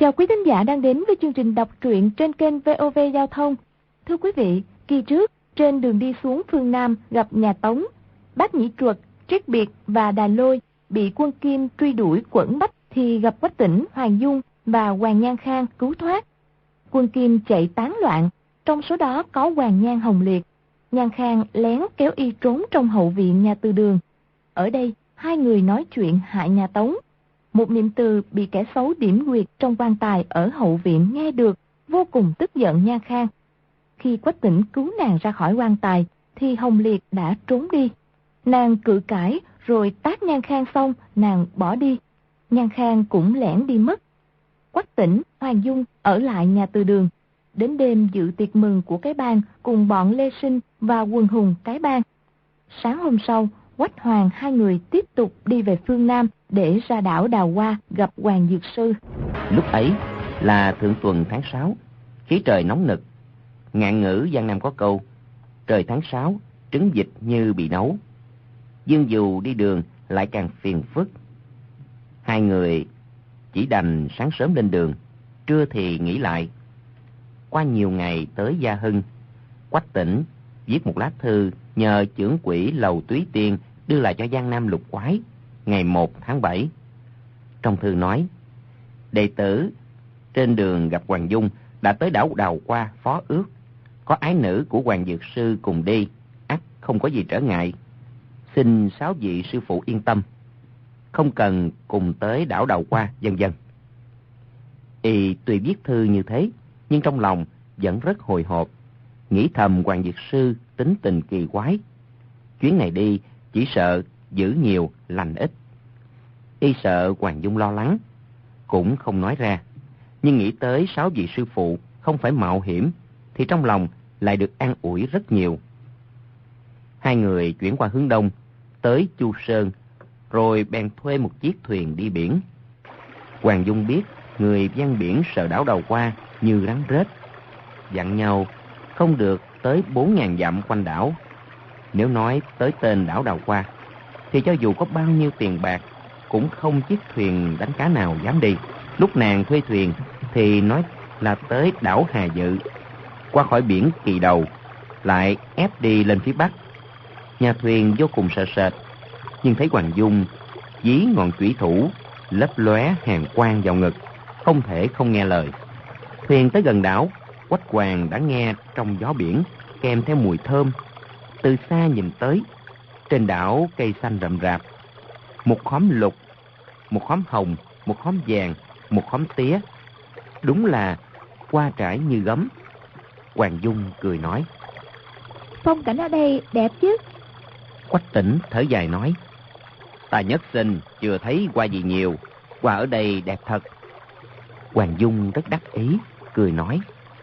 Chào quý thính giả đang đến với chương trình đọc truyện trên kênh VOV Giao thông. Thưa quý vị, kỳ trước, trên đường đi xuống phương Nam gặp nhà Tống, Bác Nhĩ Truật, Triết Biệt và Đà Lôi bị quân Kim truy đuổi quẫn bách thì gặp Quách Tĩnh, Hoàng Dung và Hoàng Nhan Khang cứu thoát. Quân Kim chạy tán loạn, trong số đó có Hoàng Nhan Hồng Liệt. Nhan Khang lén kéo y trốn trong hậu viện nhà Từ Đường. Ở đây, hai người nói chuyện hại nhà Tống. Một niệm từ bị kẻ xấu điểm quyệt trong quan tài ở hậu viện nghe được, vô cùng tức giận Nhan Khang. Khi Quách Tĩnh cứu nàng ra khỏi quan tài, thì Hồng Liệt đã trốn đi. Nàng cự cãi, rồi tát Nhan Khang xong, nàng bỏ đi. Nhan Khang cũng lẻn đi mất. Quách Tĩnh, Hoàng Dung ở lại nhà Từ Đường. Đến đêm dự tiệc mừng của cái bang cùng bọn Lê Sinh và Quần Hùng cái bang. Sáng hôm sau, Quách Hoàng hai người tiếp tục đi về phương Nam để ra đảo Đào Hoa gặp Hoàng Dược Sư. Lúc ấy là thượng tuần tháng 6, khí trời nóng nực. Ngạn ngữ Giang Nam có câu, trời tháng 6, trứng vịt như bị nấu. Dương dù đi đường lại càng phiền phức. Hai người chỉ đành sáng sớm lên đường, trưa thì nghỉ lại. Qua nhiều ngày tới Gia Hưng, Quách Tĩnh viết một lá thư nhờ chưởng quỹ Lầu Túy Tiên đưa lại cho Giang Nam Lục Quái ngày 1 tháng 7. Trong thư nói, đệ tử trên đường gặp Hoàng Dung đã tới đảo Đào Hoa phó ước, có ái nữ của Hoàng Dược Sư cùng đi, ắt không có gì trở ngại. Xin 6 vị sư phụ yên tâm, không cần cùng tới đảo Đào Hoa, vân vân. Y tuy viết thư như thế, nhưng trong lòng vẫn rất hồi hộp, nghĩ thầm Hoàng Dược Sư tính tình kỳ quái. Chuyến này đi chỉ sợ giữ nhiều lành ít. Y sợ Hoàng Dung lo lắng, cũng không nói ra. Nhưng nghĩ tới 6 vị sư phụ không phải mạo hiểm, thì trong lòng lại được an ủi rất nhiều. Hai người chuyển qua hướng đông, tới Chu Sơn, rồi bèn thuê một chiếc thuyền đi biển. Hoàng Dung biết người ven biển sợ đảo Đào Hoa như rắn rết, dặn nhau không được tới 4.000 dặm quanh đảo. Nếu nói tới tên đảo Đào Hoa, thì cho dù có bao nhiêu tiền bạc, cũng không chiếc thuyền đánh cá nào dám đi. Lúc nàng thuê thuyền thì nói là tới đảo Hà Dự, qua khỏi biển Kỳ Đầu, lại ép đi lên phía bắc. Nhà thuyền vô cùng sợ sệt, nhưng thấy Hoàng Dung dí ngọn chủy thủ lấp lóe hàn quang vào ngực, không thể không nghe lời. Thuyền tới gần đảo, Quách Hoàng đã nghe trong gió biển kèm theo mùi thơm. Từ xa nhìn tới, trên đảo cây xanh rậm rạp, một khóm lục, một khóm hồng, một khóm vàng, một khóm tía, đúng là hoa trải như gấm. Hoàng Dung cười nói, phong cảnh ở đây đẹp chứ. Quách Tĩnh thở dài nói, ta nhất sinh chưa thấy hoa gì nhiều, hoa ở đây đẹp thật. Hoàng Dung rất đắc ý, cười nói,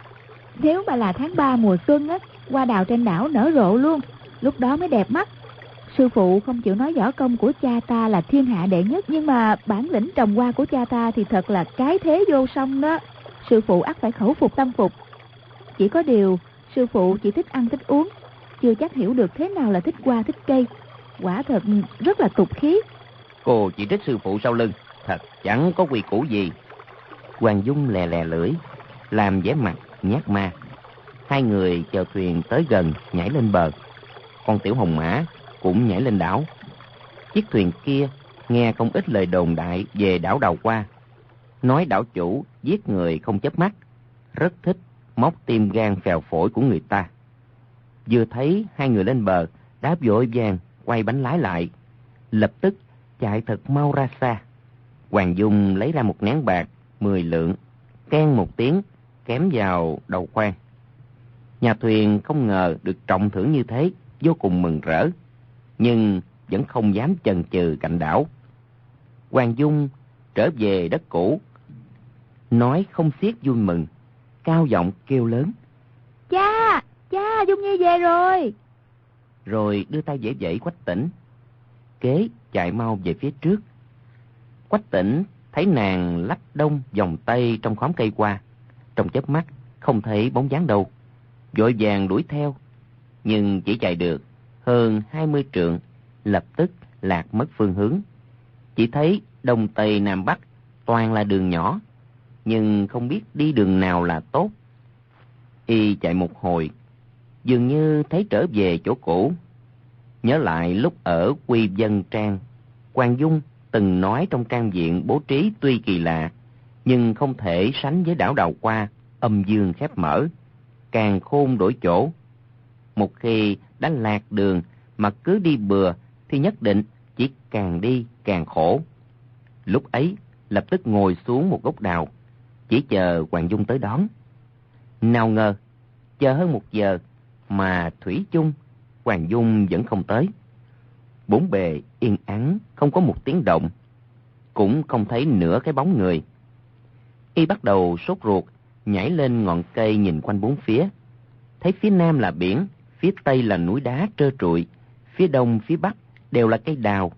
nếu mà là tháng 3 mùa xuân á, hoa đào trên đảo nở rộ luôn, lúc đó mới đẹp mắt. Sư phụ không chịu nói võ công của cha ta là thiên hạ đệ nhất, nhưng mà bản lĩnh trồng hoa của cha ta thì thật là cái thế vô song đó. Sư phụ ắt phải khẩu phục tâm phục. Chỉ có điều sư phụ chỉ thích ăn thích uống, chưa chắc hiểu được thế nào là thích hoa thích cây. Quả thật rất là tục khí. Cô chỉ trích sư phụ sau lưng, thật chẳng có quy củ gì. Hoàng Dung lè lè lưỡi, làm vẻ mặt nhát ma. Hai người chèo thuyền tới gần, nhảy lên bờ. Con tiểu hồng mã cũng nhảy lên đảo. Chiếc thuyền kia nghe không ít lời đồn đại về đảo Đào Hoa, nói đảo chủ giết người không chớp mắt, rất thích móc tim gan phèo phổi của người ta. Vừa thấy hai người lên bờ, đã vội vàng quay bánh lái lại, lập tức chạy thật mau ra xa. Hoàng Dung lấy ra một nén bạc 10 lượng, keng một tiếng kém vào đầu khoang. Nhà thuyền không ngờ được trọng thưởng như thế, vô cùng mừng rỡ, nhưng vẫn không dám chần chừ cạnh đảo. Hoàng Dung trở về đất cũ, nói không xiết vui mừng, cao giọng kêu lớn, Cha, cha, Dung Nhi về rồi. Rồi đưa tay vẫy vẫy Quách Tĩnh. Kế chạy mau về phía trước. Quách Tĩnh thấy nàng lách đông vòng tây trong khóm cây qua, trong chớp mắt không thấy bóng dáng đâu, vội vàng đuổi theo, nhưng chỉ chạy được hơn 20 trượng, lập tức lạc mất phương hướng. Chỉ thấy đông tây nam bắc toàn là đường nhỏ, nhưng không biết đi đường nào là tốt. Y chạy một hồi, dường như thấy trở về chỗ cũ. Nhớ lại lúc ở Quy Vân Trang, Hoàng Dung từng nói trong trang viện bố trí tuy kỳ lạ, nhưng không thể sánh với đảo Đào Hoa, âm dương khép mở, càng khôn đổi chỗ. Một khi đã lạc đường mà cứ đi bừa thì nhất định chỉ càng đi càng khổ. Lúc ấy lập tức ngồi xuống một gốc đào, chỉ chờ Hoàng Dung tới đón. Nào ngờ, chờ hơn 1 giờ mà thủy chung Hoàng Dung vẫn không tới. Bốn bề yên ắng, không có một tiếng động, cũng không thấy nửa cái bóng người. Y bắt đầu sốt ruột, nhảy lên ngọn cây nhìn quanh bốn phía. Thấy phía nam là biển, phía tây là núi đá trơ trụi, phía đông, phía bắc đều là cây đào.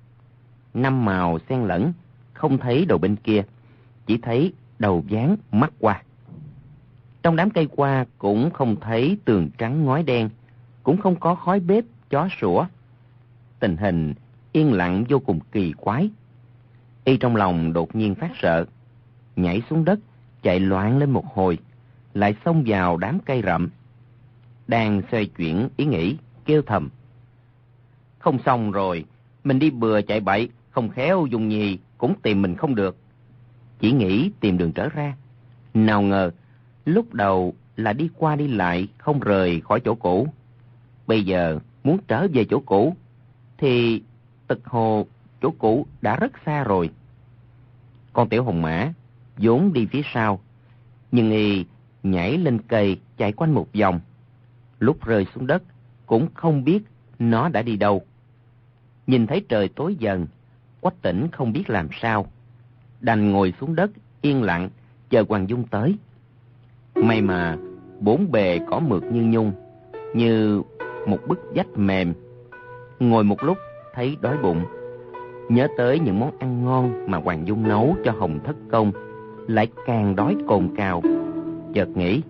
5 màu xen lẫn, không thấy đầu bên kia, chỉ thấy đầu dáng mắt qua. Trong đám cây qua cũng không thấy tường trắng ngói đen, cũng không có khói bếp, chó sủa. Tình hình yên lặng vô cùng kỳ quái. Y trong lòng đột nhiên phát sợ, nhảy xuống đất, chạy loạn lên một hồi, lại xông vào đám cây rậm. Đang xoay chuyển ý nghĩ, kêu thầm: không xong rồi, mình đi bừa chạy bậy, không khéo Dung Nhi cũng tìm mình không được. Chỉ nghĩ tìm đường trở ra. Nào ngờ, lúc đầu là đi qua đi lại, không rời khỏi chỗ cũ. Bây giờ muốn trở về chỗ cũ, thì tực hồ chỗ cũ đã rất xa rồi. Con tiểu hồng mã vốn đi phía sau, nhưng y nhảy lên cây chạy quanh một vòng. Lúc rơi xuống đất cũng không biết nó đã đi đâu. Nhìn thấy trời tối dần, Quách Tĩnh không biết làm sao, đành ngồi xuống đất yên lặng chờ Hoàng Dung tới. May mà bốn bề cỏ mượt như nhung, như một bức vách mềm. Ngồi một lúc thấy đói bụng, nhớ tới những món ăn ngon mà Hoàng Dung nấu cho Hồng Thất Công, lại càng đói cồn cào. Chợt nghĩ,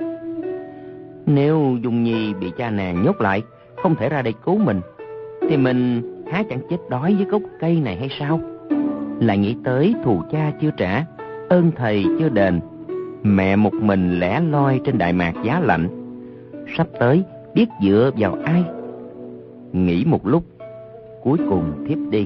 nếu Dung Nhi bị cha nàng nhốt lại, không thể ra đây cứu mình, thì mình há chẳng chết đói dưới gốc cây này hay sao? Lại nghĩ tới thù cha chưa trả, ơn thầy chưa đền, mẹ một mình lẻ loi trên đại mạc giá lạnh, sắp tới biết dựa vào ai. Nghĩ một lúc, cuối cùng thiếp đi.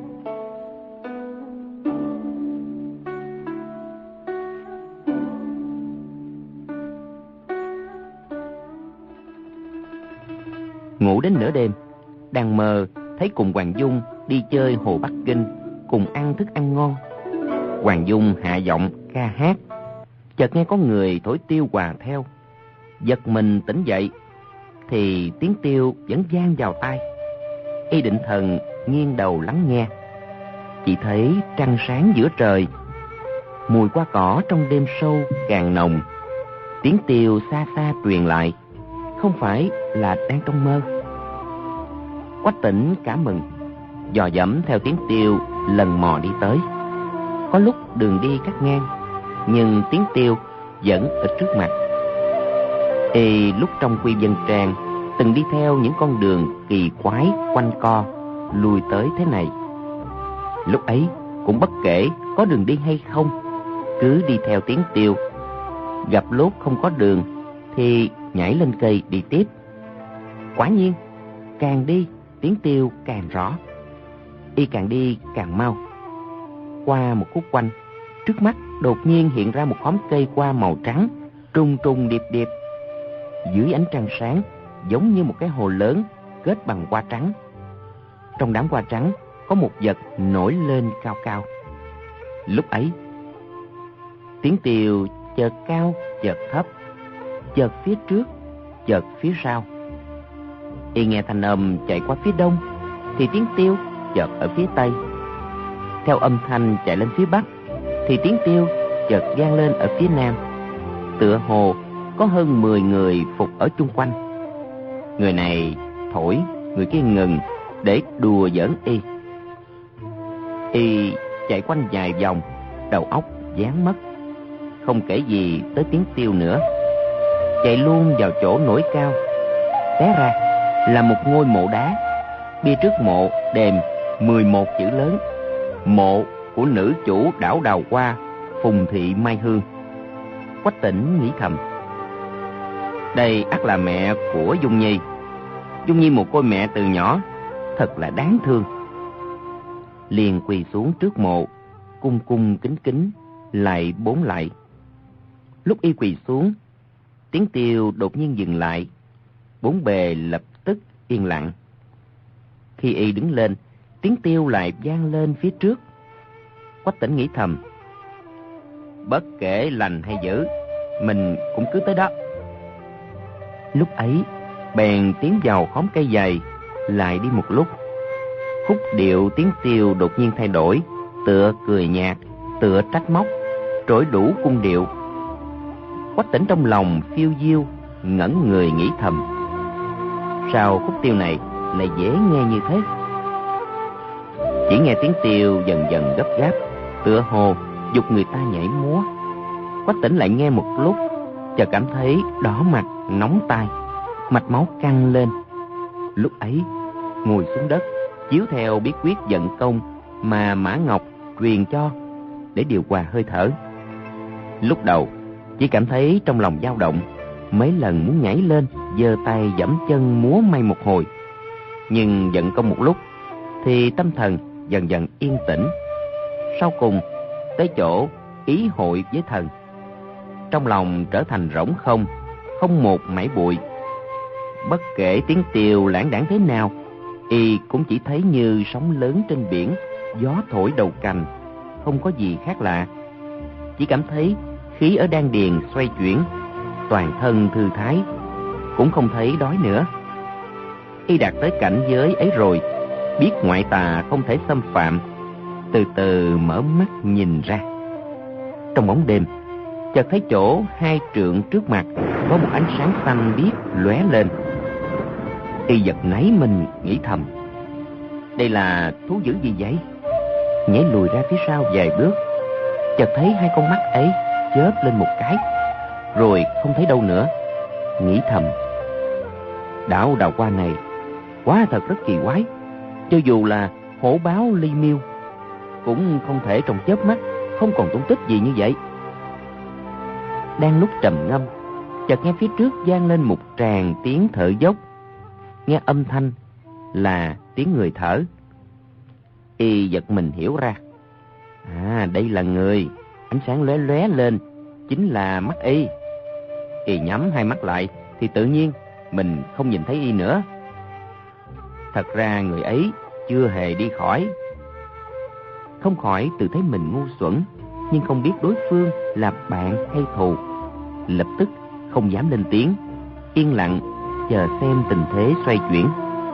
Ngủ đến nửa đêm, đang mơ thấy cùng Hoàng Dung đi chơi Hồ Bắc Kinh, cùng ăn thức ăn ngon. Hoàng Dung hạ giọng ca hát, chợt nghe có người thổi tiêu hòa theo. Giật mình tỉnh dậy, thì tiếng tiêu vẫn vang vào tai. Y định thần nghiêng đầu lắng nghe, chỉ thấy trăng sáng giữa trời. Mùi hoa cỏ trong đêm sâu càng nồng. Tiếng tiêu xa xa truyền lại, không phải là đang trong mơ. Quách Tĩnh cả mừng, dò dẫm theo tiếng tiêu lần mò đi tới. Có lúc đường đi cắt ngang, nhưng tiếng tiêu vẫn ở trước mặt. Y lúc trong Quy Vân Trang từng đi theo những con đường kỳ quái quanh co lui tới thế này. Lúc ấy cũng bất kể có đường đi hay không, cứ đi theo tiếng tiêu. Gặp lúc không có đường thì nhảy lên cây đi tiếp. Quả nhiên, càng đi tiếng tiêu càng rõ. Y càng đi càng mau. Qua một khúc quanh, trước mắt đột nhiên hiện ra một khóm cây qua màu trắng, trùng trùng điệp điệp. Dưới ánh trăng sáng, giống như một cái hồ lớn kết bằng hoa trắng. Trong đám hoa trắng có một vật nổi lên cao cao. Lúc ấy, tiếng tiêu chợt cao chợt thấp, chợt phía trước chợt phía sau. Y nghe thanh âm chạy qua phía đông, thì tiếng tiêu chợt ở phía tây. Theo âm thanh chạy lên phía bắc, thì tiếng tiêu chợt vang lên ở phía nam. Tựa hồ có hơn 10 người phục ở chung quanh. Người này thổi, người kia ngừng để đùa giỡn Y. Y chạy quanh vài vòng, đầu óc dán mất, không kể gì tới tiếng tiêu nữa. Chạy luôn vào chỗ nổi cao. Té ra là một ngôi mộ đá. Bia trước mộ đềm 11 chữ lớn: mộ của nữ chủ đảo Đào Hoa, Phùng Thị Mai Hương. Quách Tỉnh nghĩ thầm, đây ắt là mẹ của Dung Nhi. Dung Nhi mồ côi mẹ từ nhỏ, thật là đáng thương. Liền quỳ xuống trước mộ, cung cung kính kính lạy 4 lạy. Lúc y quỳ xuống, tiếng tiêu đột nhiên dừng lại, 4 bề lập tức yên lặng. Khi y đứng lên, tiếng tiêu lại vang lên phía trước. Quách Tỉnh nghĩ thầm, bất kể lành hay dữ, mình cũng cứ tới đó. Lúc ấy, bèn tiến vào khóm cây dày, lại đi một lúc. Khúc điệu tiếng tiêu đột nhiên thay đổi, tựa cười nhạt, tựa trách móc, trỗi đủ cung điệu. Quách Tỉnh trong lòng phiêu diêu, ngẩn người nghĩ thầm, sao khúc tiêu này lại dễ nghe như thế? Chỉ nghe tiếng tiêu dần dần gấp gáp, tựa hồ giục người ta nhảy múa. Quách Tỉnh lại nghe một lúc, chợt cảm thấy đỏ mặt, nóng tai, mạch máu căng lên. Lúc ấy, ngồi xuống đất, chiếu theo bí quyết vận công mà Mã Ngọc truyền cho để điều hòa hơi thở. Lúc đầu, chỉ cảm thấy trong lòng dao động, mấy lần muốn nhảy lên, giơ tay giẫm chân múa may một hồi. Nhưng vận công một lúc, thì tâm thần dần dần yên tĩnh. Sau cùng, tới chỗ ý hội với thần. Trong lòng trở thành rỗng không, không một mảy bụi. Bất kể tiếng tiêu lãng đãng thế nào, y cũng chỉ thấy như sóng lớn trên biển, gió thổi đầu cành, không có gì khác lạ. Chỉ cảm thấy khí ở đan điền xoay chuyển, toàn thân thư thái, cũng không thấy đói nữa. Y đạt tới cảnh giới ấy rồi, biết ngoại tà không thể xâm phạm, từ từ mở mắt nhìn ra. Trong bóng đêm, chợt thấy chỗ 2 trượng trước mặt có một ánh sáng xanh biếc lóe lên. Y giật nảy mình nghĩ thầm, đây là thú dữ gì vậy? Nhảy lùi ra phía sau vài bước, chợt thấy 2 con mắt ấy chớp lên một cái, rồi không thấy đâu nữa. Nghĩ thầm, đảo đào hoa này quá thật rất kỳ quái, cho dù là hổ báo ly miêu cũng không thể trong chớp mắt không còn tung tích gì như vậy. Đang lúc trầm ngâm, chợt nghe phía trước vang lên một tràng tiếng thở dốc. Nghe âm thanh là tiếng người thở. Y giật mình hiểu ra, đây là người. Ánh sáng lóe lóe lên chính là mắt y. Y nhắm 2 mắt lại thì tự nhiên mình không nhìn thấy y nữa. Thật ra người ấy chưa hề đi khỏi. Không khỏi tự thấy mình ngu xuẩn, nhưng không biết đối phương là bạn hay thù. Lập tức không dám lên tiếng, yên lặng chờ xem tình thế xoay chuyển.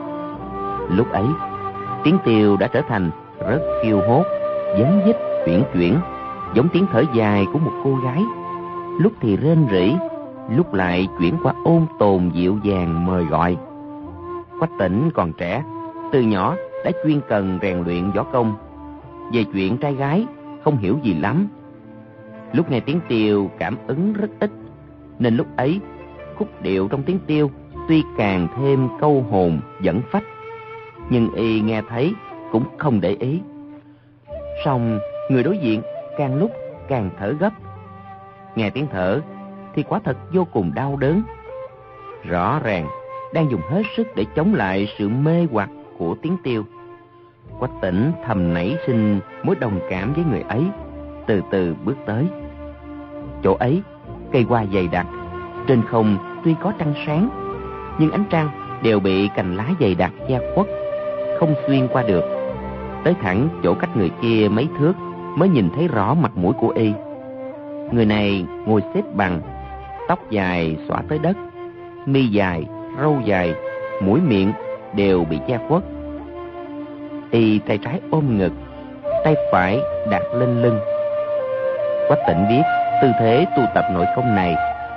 Lúc ấy, tiếng tiêu đã trở thành rất kiêu hốt, vấn vít uyển chuyển, giống tiếng thở dài của một cô gái. Lúc thì rên rỉ, lúc lại chuyển qua ôn tồn dịu dàng mời gọi. Quách Tỉnh còn trẻ, từ nhỏ đã chuyên cần rèn luyện võ công. Về chuyện trai gái không hiểu gì lắm. Lúc nghe tiếng tiêu cảm ứng rất ít, nên lúc ấy khúc điệu trong tiếng tiêu tuy càng thêm câu hồn dẫn phách, nhưng y nghe thấy cũng không để ý. Song người đối diện càng lúc càng thở gấp. Nghe tiếng thở thì quả thật vô cùng đau đớn, rõ ràng đang dùng hết sức để chống lại sự mê hoặc của tiếng tiêu. Quách Tỉnh thầm nảy sinh mối đồng cảm với người ấy, từ từ bước tới. Chỗ ấy cây hoa dày đặc, trên không tuy có trăng sáng, nhưng ánh trăng đều bị cành lá dày đặc che khuất, không xuyên qua được. Tới thẳng chỗ cách người kia mấy thước mới nhìn thấy rõ mặt mũi của y. Người này ngồi xếp bằng, tóc dài xõa tới đất, mi dài, râu dài, mũi miệng đều bị che khuất. Y tay trái ôm ngực, tay phải đặt lên lưng. Quách Tỉnh biết tư thế tu tập nội công này,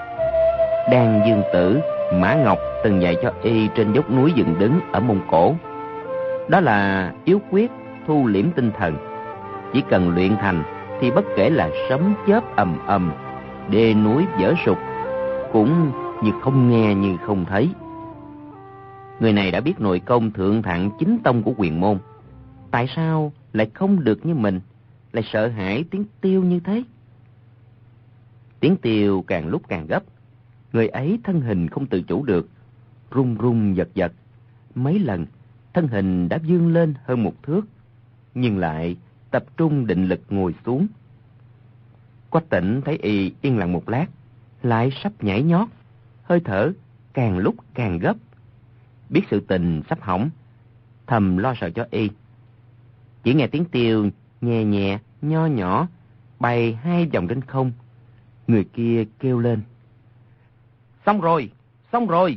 Đan Dương Tử Mã Ngọc từng dạy cho y trên dốc núi dựng đứng ở Mông Cổ. Đó là yếu quyết thu liễm tinh thần. Chỉ cần luyện thành thì bất kể là sấm chớp ầm ầm, đê núi vỡ sụp, cũng như không nghe như không thấy. Người này đã biết nội công thượng thặng chính tông của Huyền Môn, tại sao lại không được như mình, lại sợ hãi tiếng tiêu như thế? Tiếng Tiêu càng lúc càng gấp. Người ấy thân hình không tự chủ được, run run giật giật. Mấy lần, thân hình đã vươn lên hơn 1 thước, nhưng lại tập trung định lực ngồi xuống. Quách Tĩnh thấy y yên lặng một lát, lại sắp nhảy nhót, hơi thở càng lúc càng gấp. Biết sự tình sắp hỏng, thầm lo sợ cho y. Chỉ nghe tiếng Tiêu nhẹ nhẹ, nho nhỏ, bay 2 vòng trên không. Người kia kêu lên: Xong rồi, xong rồi.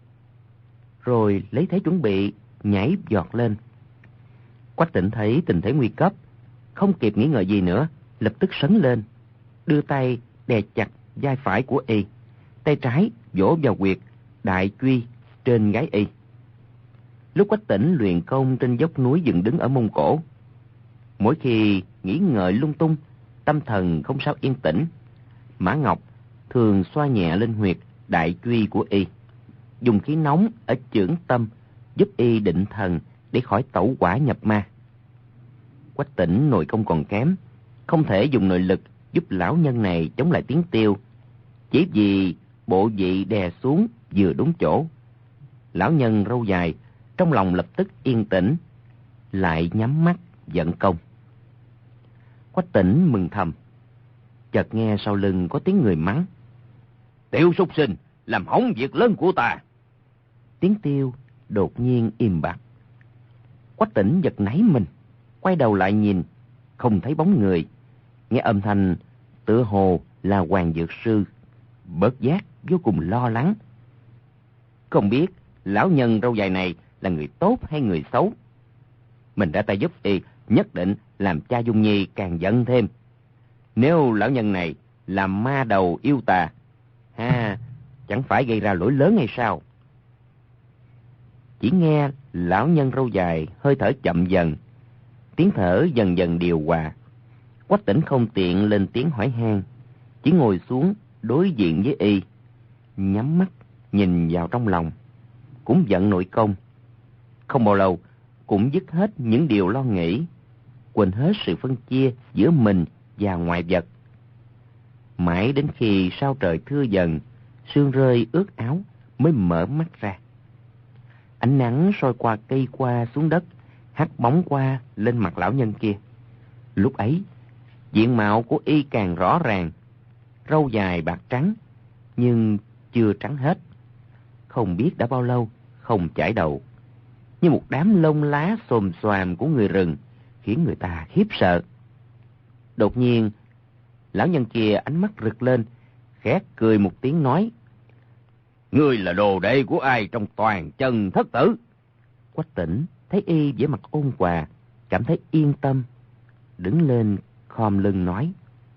Rồi lấy thế chuẩn bị, nhảy giọt lên. Quách Tĩnh thấy tình thế nguy cấp, không kịp nghĩ ngợi gì nữa, lập tức sấn lên, đưa tay đè chặt vai phải của y, tay trái vỗ vào huyệt đại truy trên gáy y. Lúc Quách Tĩnh luyện công trên dốc núi dựng đứng ở Mông Cổ, mỗi khi nghĩ ngợi lung tung, tâm thần không sao yên tĩnh, Mã Ngọc thường xoa nhẹ lên huyệt đại truy của y, dùng khí nóng ở chưởng tâm giúp y định thần để khỏi tẩu hỏa nhập ma. Quách Tĩnh nội công còn kém, không thể dùng nội lực giúp lão nhân này chống lại tiếng Tiêu, chỉ vì bộ vị đè xuống vừa đúng chỗ. Lão nhân râu dài trong lòng lập tức yên tĩnh, lại nhắm mắt vận công. Quách Tĩnh mừng thầm, chợt nghe sau lưng có tiếng người mắng: Tiểu súc sinh, làm hỏng việc lớn của ta. Tiếng Tiêu đột nhiên im bặt. Quách Tĩnh giật nảy mình, quay đầu lại nhìn, không thấy bóng người. Nghe âm thanh tựa hồ là Hoàng Dược Sư, bất giác vô cùng lo lắng. Không biết lão nhân râu dài này là người tốt hay người xấu. Mình ra tay giúp y, nhất định làm cha Dung Nhi càng giận thêm. Nếu lão nhân này là ma đầu yêu tà, chẳng phải gây ra lỗi lớn hay sao? Chỉ nghe lão nhân râu dài hơi thở chậm dần, tiếng thở dần dần điều hòa. Quách Tĩnh không tiện lên tiếng hỏi han, chỉ ngồi xuống đối diện với y, nhắm mắt nhìn vào trong lòng, cũng vận nội công. Không bao lâu cũng dứt hết những điều lo nghĩ, quên hết sự phân chia giữa mình và ngoại vật. Mãi đến khi sao trời thưa dần, sương rơi ướt áo mới mở mắt ra. Ánh nắng soi qua cây qua xuống đất, hắt bóng qua lên mặt lão nhân kia. Lúc ấy, diện mạo của y càng rõ ràng, râu dài bạc trắng, nhưng chưa trắng hết. Không biết đã bao lâu không chải đầu, như một đám lông lá xồm xoàm của người rừng, khiến người ta khiếp sợ. Đột nhiên, lão nhân kia ánh mắt rực lên, khẽ cười một tiếng nói: Ngươi là đồ đệ của ai trong Toàn Chân thất tử? Quách Tĩnh thấy y vẻ mặt ôn hòa, cảm thấy yên tâm, đứng lên khom lưng nói: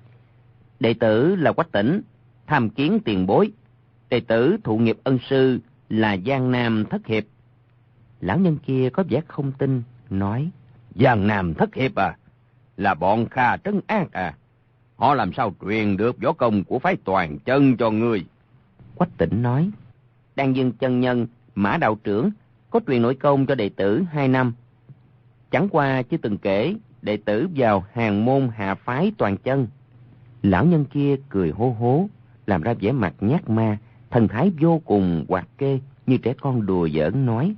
Đệ tử là Quách Tĩnh, tham kiến tiền bối. Đệ tử thụ nghiệp ân sư là Giang Nam Thất Hiệp. Lão nhân kia có vẻ không tin, nói: Giang Nam Thất Hiệp à? Là bọn Kha Trấn Ác à? Họ làm sao truyền được võ công của phái Toàn Chân cho ngươi? Quách Tĩnh nói: Đan Dương chân nhân Mã đạo trưởng có truyền nội công cho đệ tử 2 năm. Chẳng qua chưa từng kể đệ tử vào hàng môn hạ phái Toàn Chân. Lão nhân kia cười hô hố, làm ra vẻ mặt nhát ma, thần thái vô cùng hoạt kê, như trẻ con đùa giỡn nói: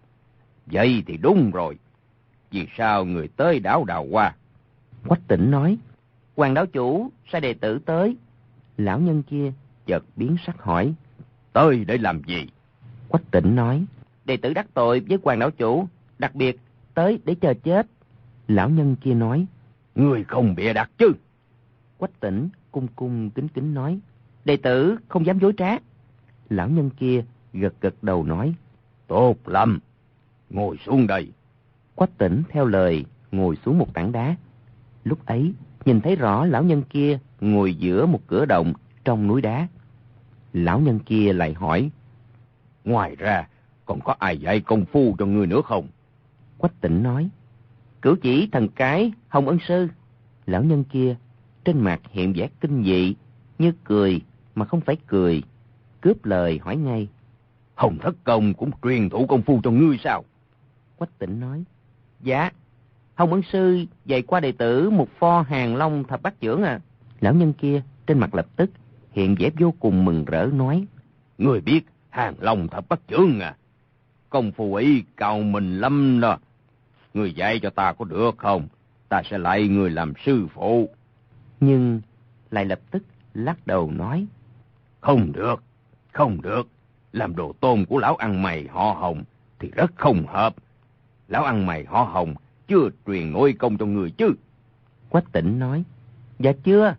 Vậy thì đúng rồi. Vì sao người tới đảo Đào Hoa? Quách Tĩnh nói: Hoàng đảo chủ sai đệ tử tới. Lão nhân kia chợt biến sắc hỏi: Tới để làm gì? Quách Tĩnh nói: Đệ tử đắc tội với Hoàng đảo chủ, đặc biệt tới để chờ chết. Lão nhân kia nói: Ngươi không bịa đặt chứ? Quách Tĩnh cung cung kính kính nói: Đệ tử không dám dối trá. Lão nhân kia gật gật đầu nói: Tốt lắm, ngồi xuống đây. Quách Tĩnh theo lời ngồi xuống một tảng đá. Lúc ấy nhìn thấy rõ lão nhân kia ngồi giữa một cửa động trong núi đá. Lão nhân kia lại hỏi: Ngoài ra còn có ai dạy công phu cho ngươi nữa không? Quách Tĩnh nói: Cửu Chỉ Thần Cái Hồng Ân sư. Lão nhân kia trên mặt hiện vẻ kinh dị, như cười mà không phải cười, cướp lời hỏi ngay: Hồng Thất Công cũng truyền thụ công phu cho ngươi sao? Quách Tĩnh nói: Dạ, Hồng Ân sư dạy qua đệ tử một pho Hàng Long Thập Bát Chưởng à. Lão nhân kia trên mặt lập tức hiện vẻ vô cùng mừng rỡ nói: Người biết Hàng Long Thập Bát Chưởng à? Công phu ấy cao mình lắm đó. Người dạy cho ta có được không? Ta sẽ lại người làm sư phụ. Nhưng lại lập tức lắc đầu nói: Không được, không được. Làm đồ tôn của lão ăn mày họ Hồng thì rất không hợp. Lão ăn mày họ Hồng chưa truyền nội công cho người chứ? Quách Tĩnh nói: Dạ chưa.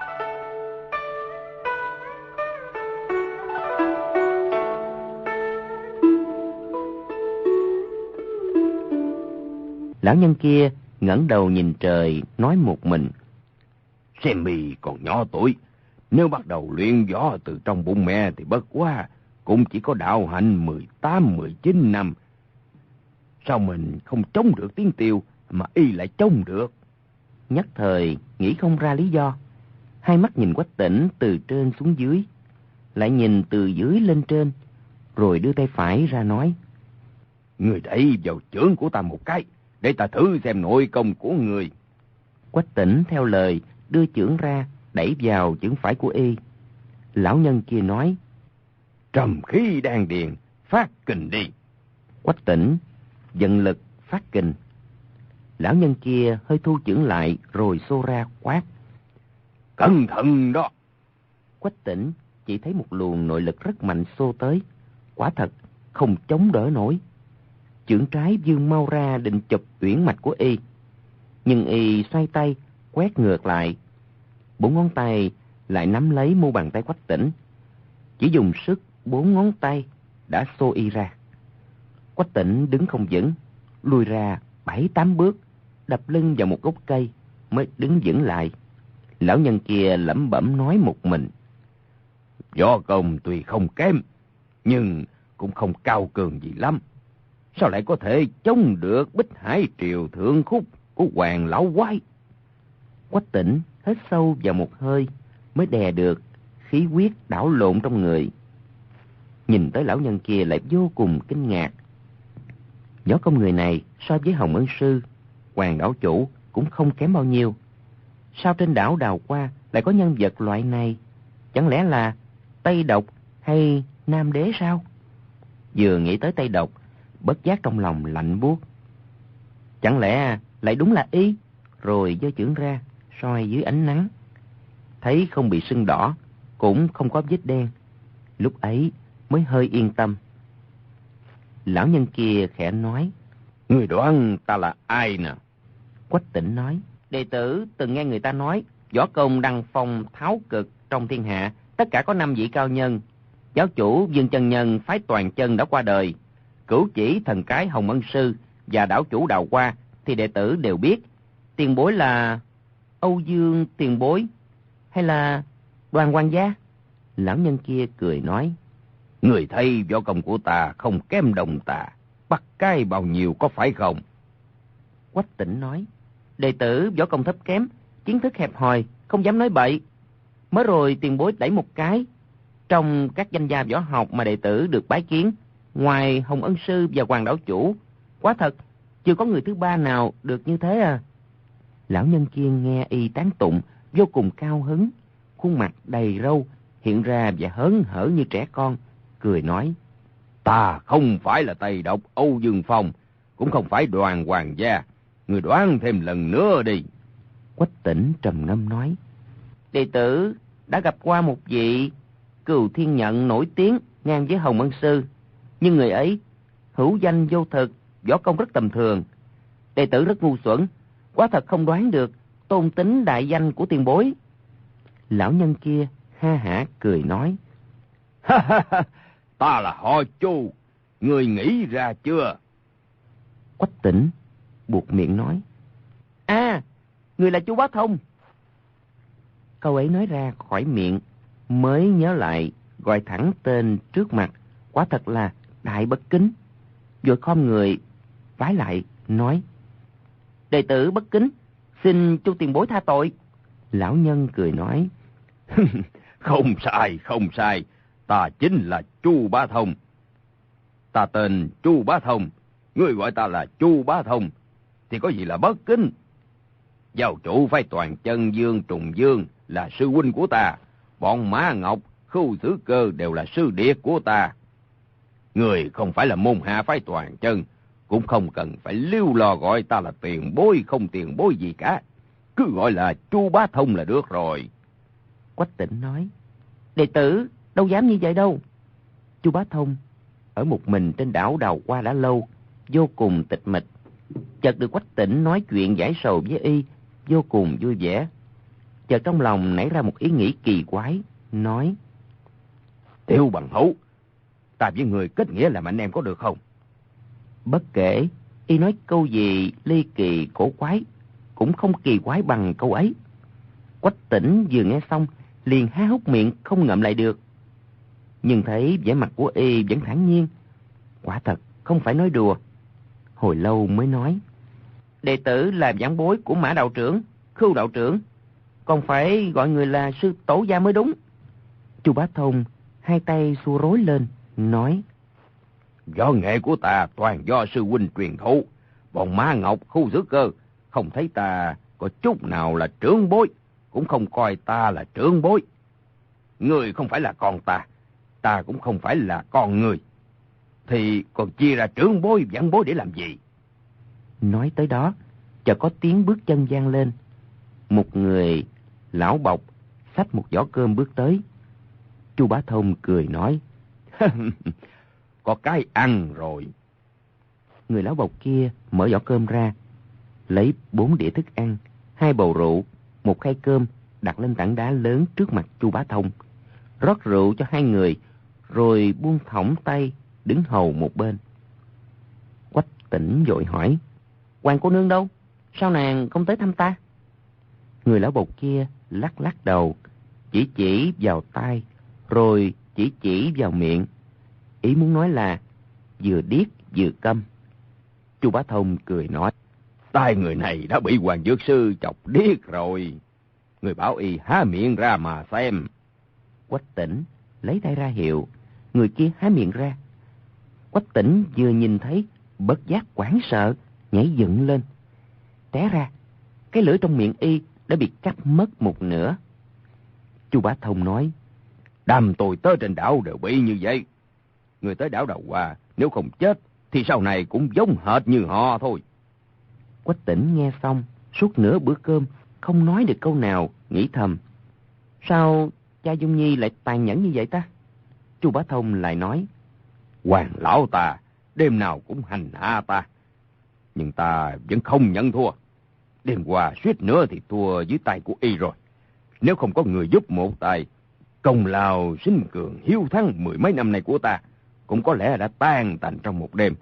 Lão nhân kia ngẩng đầu nhìn trời, nói một mình: Xem mì còn nhỏ tuổi, nếu bắt đầu luyện võ từ trong bụng mẹ thì bất quá cũng chỉ có đạo hạnh 18-19 năm. Sao mình không chống được tiếng tiêu mà y lại chống được? Nhất thời nghĩ không ra lý do, hai mắt nhìn Quách Tĩnh từ trên xuống dưới, lại nhìn từ dưới lên trên, rồi đưa tay phải ra nói: Người đẩy vào chưởng của ta một cái, để ta thử xem nội công của người. Quách Tĩnh theo lời đưa chưởng ra, đẩy vào chưởng phải của y. Lão nhân kia nói: Trầm khí đan điền, phát kình đi. Quách Tĩnh dần lực phát kình. Lão nhân kia hơi thu chưởng lại rồi xô ra quát: Cẩn thận đó. Quách Tĩnh chỉ thấy một luồng nội lực rất mạnh xô tới, quả thật không chống đỡ nổi. Chưởng trái vươn mau ra định chụp uyển mạch của y, nhưng y xoay tay quét ngược lại. 4 ngón tay lại nắm lấy mu bàn tay Quách Tĩnh, chỉ dùng sức 4 ngón tay đã xô y ra. Quách Tĩnh đứng không vững, lùi ra 7-8 bước, đập lưng vào một gốc cây mới đứng vững lại. Lão nhân kia lẩm bẩm nói một mình: Võ công tuy không kém, nhưng cũng không cao cường gì lắm. Sao lại có thể chống được Bích Hải Triều Thượng Khúc của Hoàng Lão Quái? Quách Tĩnh hít sâu vào một hơi mới đè được khí huyết đảo lộn trong người. Nhìn tới lão nhân kia lại vô cùng kinh ngạc. Võ công người này so với Hồng Ân Sư, Hoàng đảo chủ cũng không kém bao nhiêu. Sao trên đảo Đào Hoa lại có nhân vật loại này? Chẳng lẽ là Tây Độc hay Nam Đế sao? Vừa nghĩ tới Tây Độc, bất giác trong lòng lạnh buốt. Chẳng lẽ lại đúng là y? Rồi giơ chưởng ra soi dưới ánh nắng, thấy không bị sưng đỏ, cũng không có vết đen. Lúc ấy mới hơi yên tâm. Lão nhân kia khẽ nói: Người đoán ta là ai nè? Quách Tĩnh nói: Đệ tử từng nghe người ta nói võ công đăng phong tháo cực trong thiên hạ, tất cả có 5 vị cao nhân. Giáo chủ Dương Chân Nhân phái Toàn Chân đã qua đời, cửu chỉ thần cái Hồng Ân Sư và đảo chủ Đào Hoa thì đệ tử đều biết. Tiền bối là Âu Dương tiền bối hay là Đoàn Hoàng gia? Lão nhân kia cười nói: Người thấy võ công của ta không kém đồng tà, bắt cái bao nhiêu có phải không? Quách Tĩnh nói: Đệ tử võ công thấp kém, kiến thức hẹp hòi, không dám nói bậy. Mới rồi tiền bối đẩy một cái, trong các danh gia võ học mà đệ tử được bái kiến, ngoài Hồng Ân Sư và Hoàng đảo chủ, quả thật chưa có người thứ ba nào được như thế à. Lão nhân kia nghe y tán tụng vô cùng cao hứng, khuôn mặt đầy râu, hiện ra vẻ hớn hở như trẻ con, cười nói: Ta không phải là Tây Độc Âu Dương Phong, cũng không phải Đoàn Hoàng gia. Người đoán thêm lần nữa đi. Quách Tĩnh trầm ngâm nói: Đệ tử đã gặp qua một vị Cừu Thiên Nhận nổi tiếng ngang với Hồng Ân Sư, nhưng người ấy hữu danh vô thực, võ công rất tầm thường. Đệ tử rất ngu xuẩn, quả thật không đoán được tôn tính đại danh của tiền bối. Lão nhân kia ha hả cười nói: Ta là họ Chu, người nghĩ ra chưa? Quách Tĩnh buột miệng nói: À, người là Chu Bá Thông. Câu ấy nói ra khỏi miệng mới nhớ lại gọi thẳng tên trước mặt, quả thật là Đại Bất Kính. Vội khom người vái lại nói: Đệ tử bất kính, xin Chu tiền bối tha tội. Lão nhân cười nói: Không sai, không sai. Ta chính là Chu Bá Thông. Ta tên Chu Bá Thông, ngươi gọi ta là Chu Bá Thông thì có gì là bất kính? Giáo chủ phái Toàn Chân Dương Trùng Dương là sư huynh của ta, bọn Mã Ngọc, Khưu Xử Cơ đều là sư điệt của ta. Người không phải là môn hạ phái Toàn Chân, cũng không cần phải lưu lo gọi ta là tiền bối không tiền bối gì cả. Cứ gọi là Chu Bá Thông là được rồi. Quách Tĩnh nói, đệ tử đâu dám như vậy đâu. Chu Bá Thông ở một mình trên đảo đào qua đã lâu, vô cùng tịch mịch. Chợt được Quách Tĩnh nói chuyện giải sầu với y, vô cùng vui vẻ. Chợt trong lòng nảy ra một ý nghĩ kỳ quái, nói, Tiêu Bằng Hữu, ta với người kết nghĩa làm anh em có được không? Bất kể y nói câu gì ly kỳ cổ quái, cũng không kỳ quái bằng câu ấy. Quách Tĩnh vừa nghe xong liền há hốc miệng không ngậm lại được. Nhưng thấy vẻ mặt của y vẫn thản nhiên, quả thật không phải nói đùa. Hồi lâu mới nói, đệ tử là vãn bối của Mã đạo trưởng, Khưu đạo trưởng, còn phải gọi người là sư tổ gia mới đúng. Chu Bá Thông hai tay xua rối lên, nói, Võ nghệ của ta toàn do sư huynh truyền thụ. Bọn Mã Ngọc, Khưu Xử Cơ không thấy ta có chút nào là trưởng bối, cũng không coi ta là trưởng bối. Người không phải là con ta, ta cũng không phải là con người, thì còn chia ra trưởng bối, vãn bối để làm gì? Nói tới đó, chợt có tiếng bước chân vang lên. Một người lão bộc xách một giỏ cơm bước tới. Chu Bá Thông cười nói, Có cái ăn rồi. Người lão bộc kia mở giỏ cơm ra, lấy 4 đĩa thức ăn, 2 bầu rượu, 1 khay cơm đặt lên tảng đá lớn trước mặt Chu Bá Thông, rót rượu cho 2 người, rồi buông thõng tay đứng hầu một bên. Quách Tĩnh vội hỏi, Hoàng cô nương đâu? Sao nàng không tới thăm ta? Người lão bộc kia lắc lắc đầu, chỉ vào tai, rồi chỉ vào miệng. Ý muốn nói là vừa điếc vừa câm. Chu Bá Thông cười nói, Tai người này đã bị Hoàng Dược Sư chọc điếc rồi. Người bảo y há miệng ra mà xem. Quách Tĩnh lấy tay ra hiệu, người kia há miệng ra. Quách Tĩnh vừa nhìn thấy, bất giác hoảng sợ, nhảy dựng lên. Té ra, cái lưỡi trong miệng y đã bị cắt mất một nửa. Chu Bá Thông nói, Đám tôi tới trên đảo đều bị như vậy. Người tới đảo Đào Hoa, nếu không chết, thì sau này cũng giống hệt như họ thôi. Quách Tĩnh nghe xong, suốt nửa bữa cơm, không nói được câu nào, nghĩ thầm, sao cha Dung Nhi lại tàn nhẫn như vậy ta? Chu Bá Thông lại nói, Hoàng lão ta, đêm nào cũng hành hạ ta. Nhưng ta vẫn không nhận thua. Đêm qua suýt nữa thì thua dưới tay của y rồi. Nếu không có người giúp một tay, công lao sinh cường hiếu thắng 10 mấy năm nay của ta cũng có lẽ đã tan tành trong một đêm.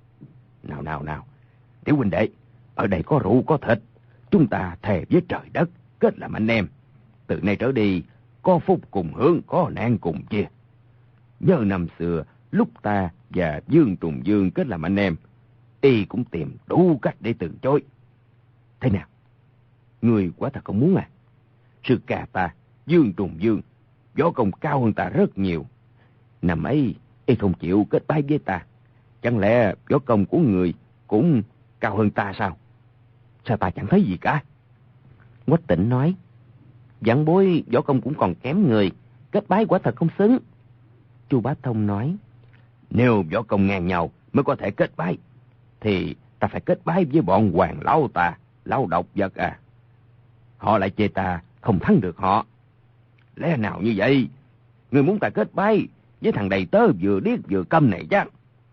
Nào, tiểu huynh đệ, ở đây có rượu có thịt, chúng ta thề với trời đất, kết làm anh em. Từ nay trở đi, có phúc cùng hưởng, có nạn cùng chia. Nhớ năm xưa, lúc ta và Dương Trùng Dương kết làm anh em, y cũng tìm đủ cách để từ chối. Thế nào? Người quả thật không muốn à? Sư ca ta, Dương Trùng Dương, võ công cao hơn ta rất nhiều. Năm ấy, y không chịu kết bái với ta. Chẳng lẽ võ công của người cũng cao hơn ta sao? Sao ta chẳng thấy gì cả? Quách Tĩnh nói, vãn bối võ công cũng còn kém người, kết bái quả thật không xứng. Chu Bá Thông nói, nếu võ công ngang nhau mới có thể kết bái, thì ta phải kết bái với bọn Hoàng lão ta, lão độc vật à. Họ lại chê ta không thắng được họ. Lẽ nào như vậy? Người muốn ta kết bái với thằng đầy tớ vừa điếc vừa câm này chắc?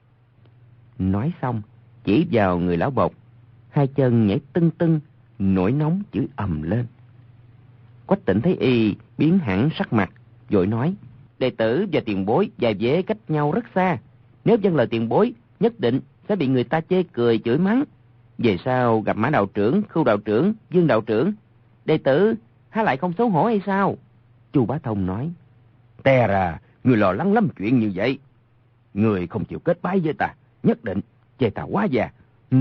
Nói xong, chỉ vào người lão bộc, hai chân nhảy tưng tưng, nổi nóng chửi ầm lên. Quách Tĩnh thấy y biến hẳn sắc mặt, vội nói, đệ tử và tiền bối và dế cách nhau rất xa. Nếu vâng lời tiền bối, nhất định sẽ bị người ta chê cười chửi mắng. Về sau gặp Mã đạo trưởng, Khưu đạo trưởng, Dương đạo trưởng, đệ tử há lại không xấu hổ hay sao? Chu Bá Thông nói, Té ra, người lo lắng lắm chuyện như vậy. Người không chịu kết bái với ta, nhất định chê ta quá già.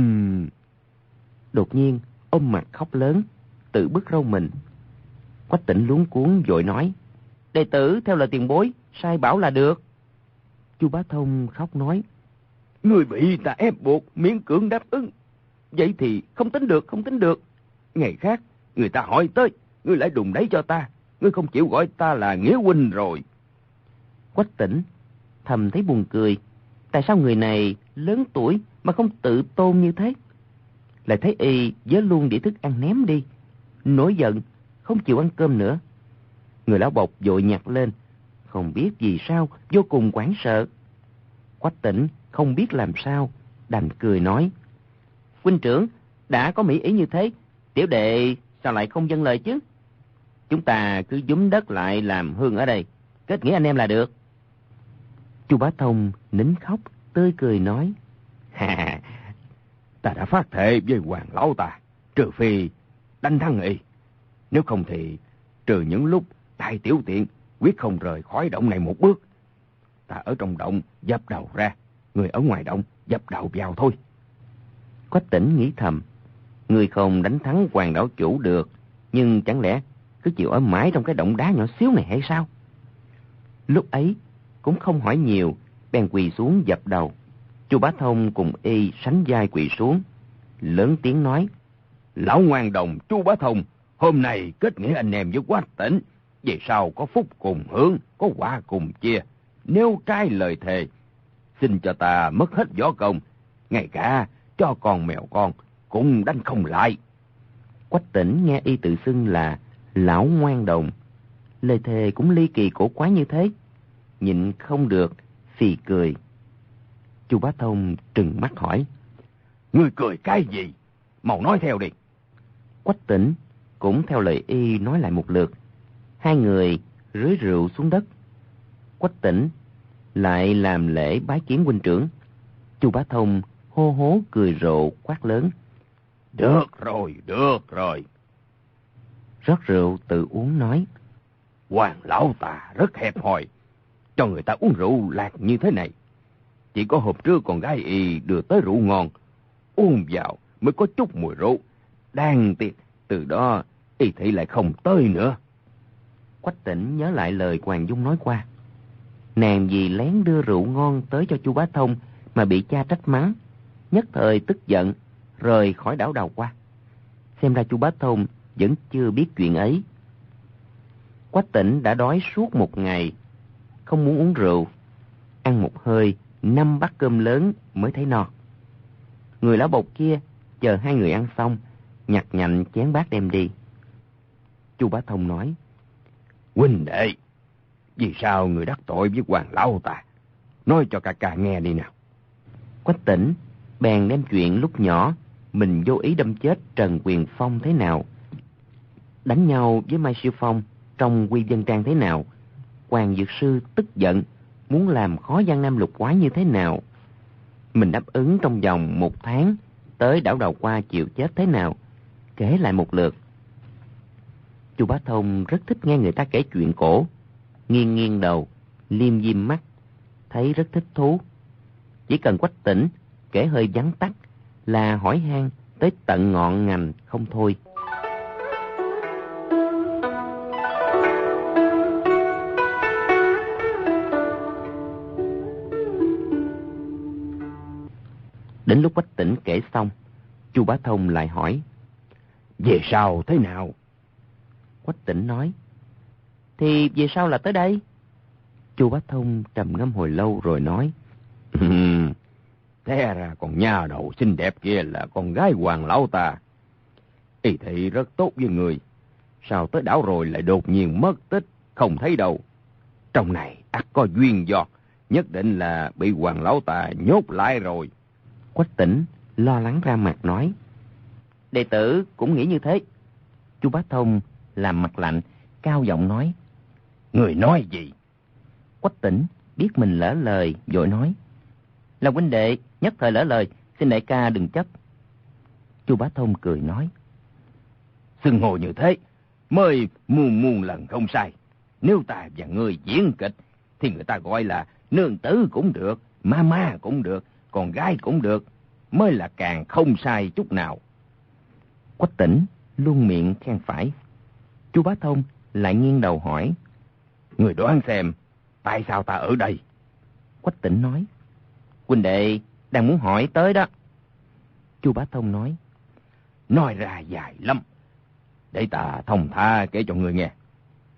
Đột nhiên ôm mặt khóc lớn, tự bứt râu mình. Quách Tĩnh luống cuống vội nói, đệ tử theo lời tiền bối, sai bảo là được. Chu Bá Thông khóc nói, Người bị ta ép buộc miễn cưỡng đáp ứng, vậy thì không tính được. Ngày khác người ta hỏi tới, người lại đùng đẩy cho ta, ngươi không chịu gọi ta là Nghĩa huynh rồi. Quách Tỉnh thầm thấy buồn cười. Tại sao người này lớn tuổi mà không tự tôn như thế? Lại thấy y vớ luôn đĩa thức ăn ném đi, nổi giận, không chịu ăn cơm nữa. Người lão bộc vội nhặt lên, không biết vì sao, vô cùng hoảng sợ. Quách Tỉnh không biết làm sao, đành cười nói: huynh trưởng, đã có mỹ ý như thế, tiểu đệ sao lại không vâng lời chứ? Chúng ta cứ dúm đất lại làm hương ở đây, kết nghĩa anh em là được. Chu Bá Thông nín khóc, tươi cười nói: Ta đã phát thệ với Hoàng lão ta, trừ phi đánh thắng y, nếu không thì trừ những lúc đại tiểu tiện, quyết không rời khỏi động này một bước. Ta ở trong động dập đầu ra, người ở ngoài động dập đầu vào thôi. Quách Tỉnh nghĩ thầm, người không đánh thắng Hoàng đảo chủ được, nhưng chẳng lẽ cứ chịu ở mãi trong cái động đá nhỏ xíu này hay sao? Lúc ấy cũng không hỏi nhiều, bèn quỳ xuống dập đầu. Chu Bá Thông cùng y sánh vai quỳ xuống, lớn tiếng nói: Lão ngoan đồng Chu Bá Thông, hôm nay kết nghĩa anh em với Quách Tỉnh, về sau có phúc cùng hưởng, có quả cùng chia. Nếu trái lời thề, xin cho ta mất hết võ công, ngay cả cho con mèo con cũng đánh không lại. Quách Tỉnh nghe y tự xưng là lão ngoan đồng, lời thề cũng ly kỳ cổ quái như thế, nhịn không được, phì cười. Chu Bá Thông trừng mắt hỏi: Ngươi cười cái gì? Mau nói theo đi. Quách Tỉnh cũng theo lời y nói lại một lượt. Hai người rưới rượu xuống đất. Quách Tỉnh lại làm lễ bái kiến huynh trưởng. Chu Bá Thông hô hố cười rộ quát lớn: Được rồi, được rồi. Rót rượu tự uống nói: Hoàng lão ta rất hẹp hòi, cho người ta uống rượu lạc như thế này. Chỉ có hôm trước con gái y đưa tới rượu ngon, uống vào mới có chút mùi rượu. Đáng tiếc, từ đó y thị lại không tới nữa. Quách Tỉnh nhớ lại lời Hoàng Dung nói qua. Nàng vì lén đưa rượu ngon tới cho Chu Bá Thông mà bị cha trách mắng, nhất thời tức giận, rời khỏi đảo Đào Hoa. Xem ra Chu Bá Thông vẫn chưa biết chuyện ấy. Quách Tỉnh đã đói suốt một ngày, không muốn uống rượu, ăn một hơi 5 bát cơm lớn mới thấy no. Người lão bộc kia chờ hai người ăn xong, nhặt nhạnh chén bát đem đi. Chu Bá Thông nói: Huynh đệ, vì sao người đắc tội với Hoàng lão ta? Nói cho ca ca nghe đi nào. Quách Tỉnh bèn đem chuyện lúc nhỏ mình vô ý đâm chết Trần Quyền Phong thế nào, đánh nhau với Mai Siêu Phong trong Quy Vân Trang thế nào, Hoàng Dược Sư tức giận muốn làm khó Giang Nam lục quái như thế nào, mình đáp ứng trong vòng 1 tháng tới đảo Đào Hoa chịu chết thế nào, kể lại một lượt. Chu Bá Thông rất thích nghe người ta kể chuyện cổ, nghiêng nghiêng đầu, liêm diêm mắt, thấy rất thích thú. Chỉ cần Quách Tỉnh kể hơi vắn tắt là hỏi han tới tận ngọn ngành không thôi. Đến lúc Quách Tỉnh kể xong, Chu Bá Thông lại hỏi: Về sau thế nào? Quách Tỉnh nói: Thì về sau là tới đây. Chu Bá Thông trầm ngâm hồi lâu rồi nói: Thế ra con nha đầu xinh đẹp kia là con gái Hoàng lão ta. Y thị rất tốt với người, sao tới đảo rồi lại đột nhiên mất tích, không thấy đâu. Trong này ắt có duyên do, nhất định là bị Hoàng lão ta nhốt lại rồi. Quách Tỉnh lo lắng ra mặt nói: Đệ tử cũng nghĩ như thế. Chu Bá Thông làm mặt lạnh, cao giọng nói: Người nói gì? Quách Tỉnh biết mình lỡ lời, vội nói: Là huynh đệ nhất thời lỡ lời, xin đại ca đừng chấp. Chu Bá Thông cười nói: Xưng hô như thế mới muôn lần không sai. Nếu ta và ngươi diễn kịch thì người ta gọi là nương tử cũng được, ma cũng được, con gái cũng được, mới là càng không sai chút nào. Quách Tỉnh luôn miệng khen phải. Chu Bá Thông lại nghiêng đầu hỏi: Người đoán xem, tại sao ta ở đây? Quách Tỉnh nói: Huynh đệ đang muốn hỏi tới đó. Chu Bá Thông nói: Nói ra dài lắm, để ta thông tha kể cho người nghe.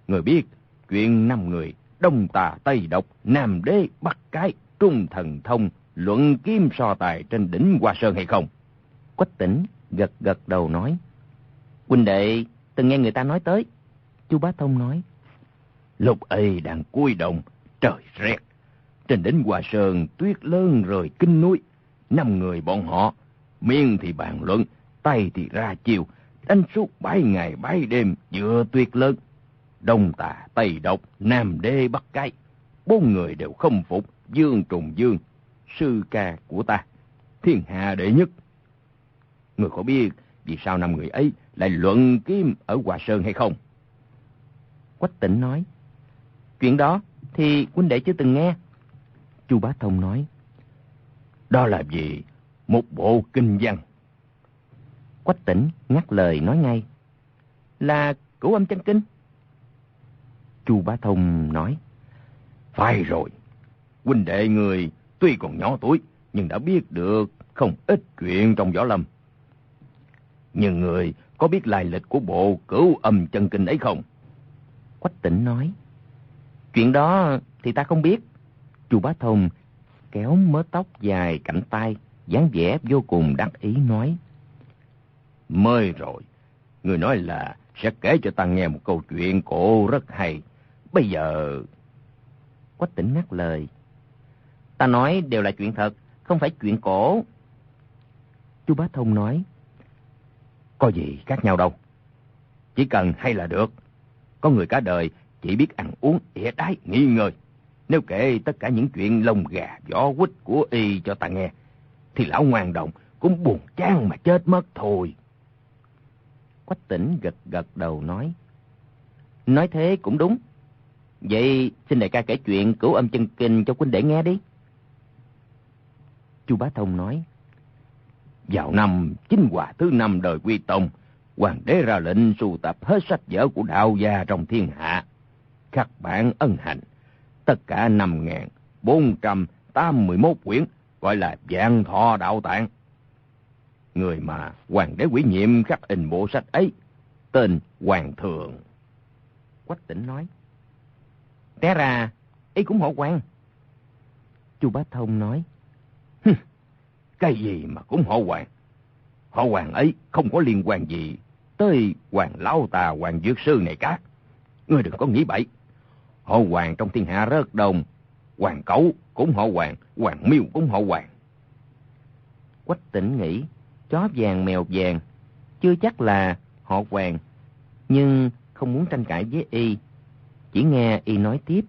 Người biết chuyện 5 người Đông Tà Tây Độc, Nam Đế Bắc Cái, Trung Thần Thông luận kiếm so tài trên đỉnh Hoa Sơn hay không? Quách Tĩnh gật gật đầu nói: huynh đệ từng nghe người ta nói tới. Chu Bá Thông nói: lúc ấy đang cuối đông, trời rét, trên đỉnh Hoa Sơn tuyết lớn rơi kinh núi. 5 người bọn họ miệng thì bàn luận, tay thì ra chiêu, đánh suốt 7 ngày 7 đêm giữa tuyết lớn. Đông Tà Tây Độc, Nam Đế Bắc Cái, 4 người đều không phục Dương Trùng Dương, sư ca của ta, thiên hạ đệ nhất. Người có biết vì sao 5 người ấy lại luận kiếm ở Hoa Sơn hay không? Quách Tĩnh nói: chuyện đó thì huynh đệ chưa từng nghe. Chu Bá Thông nói: đó là gì? Một bộ kinh văn. Quách Tĩnh ngắt lời nói ngay: là Cửu Âm Chân Kinh. Chu Bá Thông nói: phải rồi, huynh đệ người tuy còn nhỏ tuổi nhưng đã biết được không ít chuyện trong võ lâm. Nhưng người có biết lai lịch của bộ Cửu Âm Chân Kinh ấy không? Quách Tĩnh nói: chuyện đó thì ta không biết. Chu Bá Thông kéo mớ tóc dài cạnh tai, dáng vẻ vô cùng đắc ý nói: mới rồi, người nói là sẽ kể cho ta nghe một câu chuyện cổ rất hay. Bây giờ... Quách Tĩnh ngắt lời: ta nói đều là chuyện thật, không phải chuyện cổ. Chu Bá Thông nói: có gì khác nhau đâu, chỉ cần hay là được. Có người cả đời chỉ biết ăn uống, ỉa đái, nghỉ ngơi. Nếu kể tất cả những chuyện lông gà, vỏ quýt của y cho ta nghe, thì lão ngoan đồng cũng buồn chán mà chết mất thôi. Quách Tĩnh gật gật đầu nói: nói thế cũng đúng. Vậy xin đại ca kể chuyện Cửu Âm Chân Kinh cho huynh đệ nghe đi. Chu Bá Thông nói: vào năm Chính Hòa thứ 5 đời Quy Tông, hoàng đế ra lệnh sưu tập hết sách vở của đạo gia trong thiên hạ, khắc bản ân hành, tất cả 5.481 quyển, gọi là Vạn Thọ Đạo Tạng. Người mà hoàng đế ủy nhiệm khắc in bộ sách ấy tên Hoàng Thượng. Quách Tĩnh nói: té ra ấy cũng họ Hoàng. Chu Bá Thông nói: cái gì mà cũng họ Hoàng? Họ Hoàng ấy không có liên quan gì tới Hoàng lão ta, Hoàng Dược Sư này cả. Ngươi đừng có nghĩ bậy. Họ Hoàng trong thiên hạ rất đông. Hoàng Cẩu cũng họ Hoàng, Hoàng Miêu cũng họ Hoàng. Quách Tĩnh nghĩ chó vàng mèo vàng, chưa chắc là họ Hoàng, nhưng không muốn tranh cãi với y, chỉ nghe y nói tiếp: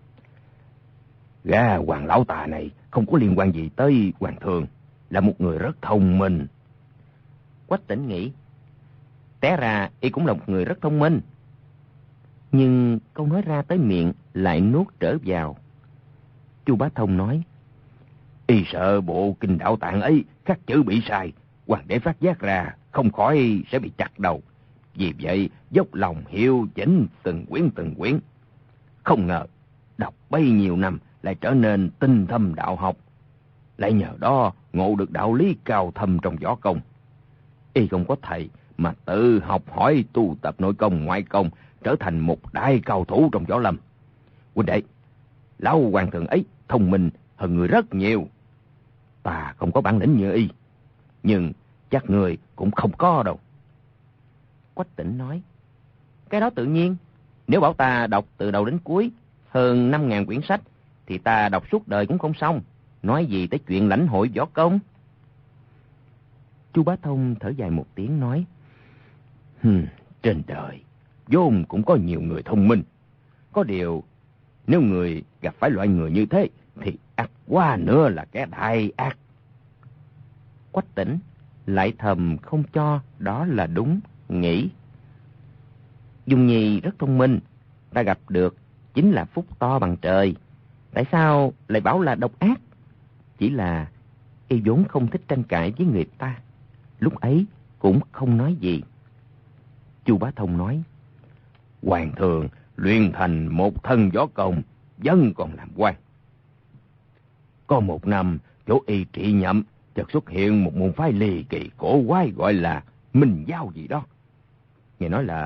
gã Hoàng lão tà này không có liên quan gì tới Hoàng Thượng, là một người rất thông minh. Quách Tĩnh nghĩ té ra y cũng là một người rất thông minh, nhưng câu nói ra tới miệng lại nuốt trở vào. Chu Bá Thông nói: y sợ bộ kinh đạo tạng ấy khắc chữ bị sai, hoàng đế phát giác ra không khỏi sẽ bị chặt đầu. Vì vậy dốc lòng hiệu chỉnh từng quyển. Không ngờ đọc bấy nhiêu năm lại trở nên tinh thâm đạo học, lại nhờ đó ngộ được đạo lý cao thâm trong võ công. Y không có thầy mà tự học hỏi tu tập nội công ngoại công, trở thành một đại cao thủ trong võ lâm. Huynh đệ, lão Hoàng Thượng ấy thông minh hơn người rất nhiều. Ta không có bản lĩnh như y, nhưng chắc người cũng không có đâu. Quách Tĩnh nói: cái đó tự nhiên. Nếu bảo ta đọc từ đầu đến cuối hơn 5.000 quyển sách thì ta đọc suốt đời cũng không xong, nói gì tới chuyện lãnh hội võ công. Chu Bá Thông thở dài một tiếng nói: trên đời vốn cũng có nhiều người thông minh. Có điều nếu người gặp phải loại người như thế thì ắt quá nữa là kẻ đại ác. Quách Tĩnh lại thầm không cho đó là đúng, nghĩ: Dung Nhi rất thông minh, ta gặp được chính là phúc to bằng trời. Tại sao lại bảo là độc ác? Chỉ là y vốn không thích tranh cãi với người ta, lúc ấy cũng không nói gì. Chu Bá Thông nói: Hoàng Thượng luyện thành một thân võ công, vẫn còn làm quan. Có một năm, chỗ y trị nhậm, chợt xuất hiện một môn phái ly kỳ cổ quái gọi là Minh Giao gì đó. Nghe nói là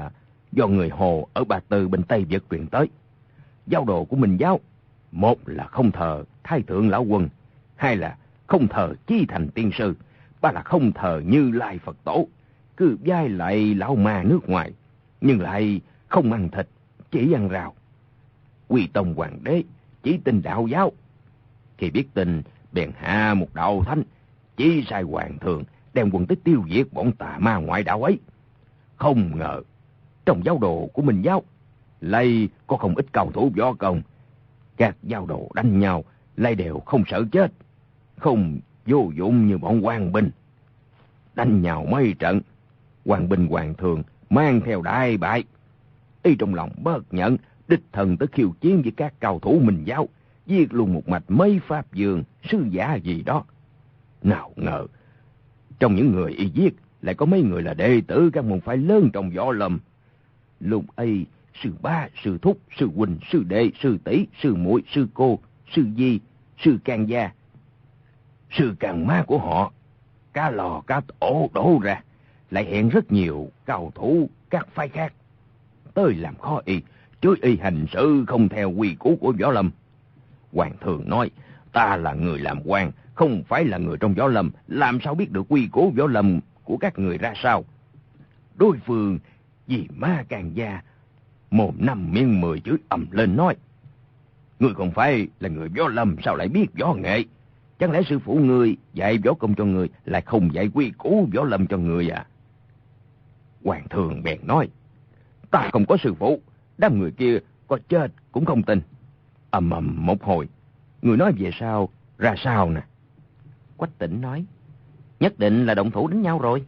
do người Hồ ở Ba Tư bên Tây Việt truyền tới. Giáo đồ của Minh giáo, một là không thờ Thái Thượng Lão Quân, hai là không thờ Chí Thành Tiên Sư, ba là không thờ Như Lai Phật Tổ, cứ vai lại lão ma nước ngoài, nhưng lại không ăn thịt, chỉ ăn rau. Quy Tông Hoàng đế chỉ tin đạo giáo, khi biết tin bèn hạ một đạo thánh, chỉ sai hoàng thượng đem quân tới tiêu diệt bọn tà ma ngoại đạo ấy. Không ngờ trong giáo đồ của Minh giáo lại có không ít cao thủ võ công. Các giáo đồ đánh nhau lại đều không sợ chết, không vô dụng như bọn Quang Binh. Đánh nhau mấy trận, Quang Binh hoàng thượng mang theo đại bại. Y trong lòng bất nhận, đích thần tới khiêu chiến với các cao thủ Minh giáo, giết luôn một mạch mấy pháp dương, sư giả gì đó. Nào ngờ trong những người y giết lại có mấy người là đệ tử các môn phái lớn trong võ lâm. Lúc ấy sư ba, sư thúc, sư huynh, sư đệ, sư tỷ, sư muội, sư cô, sư di, sư can gia, sư càng má của họ, cá lò cá tổ đổ ra, lại hẹn rất nhiều cao thủ các phái khác tới làm khó y, chối y hành sự không theo quy củ của võ lâm. Hoàng thượng nói, ta là người làm quan, không phải là người trong võ lâm, làm sao biết được quy củ võ lâm của các người ra sao? Đối phương vì ma càng gia, mồm năm miệng 10 chửi ầm lên nói, ngươi không phải là người võ lâm, sao lại biết võ nghệ? Chẳng lẽ sư phụ ngươi dạy võ công cho người lại không dạy quy củ võ lâm cho người à? Hoàng thượng bèn nói, ta không có sư phụ, đám người kia có chết cũng không tin. Ầm ầm một hồi, người nói về sao ra sao nè? Quách Tĩnh nói, nhất định là động thủ đánh nhau rồi.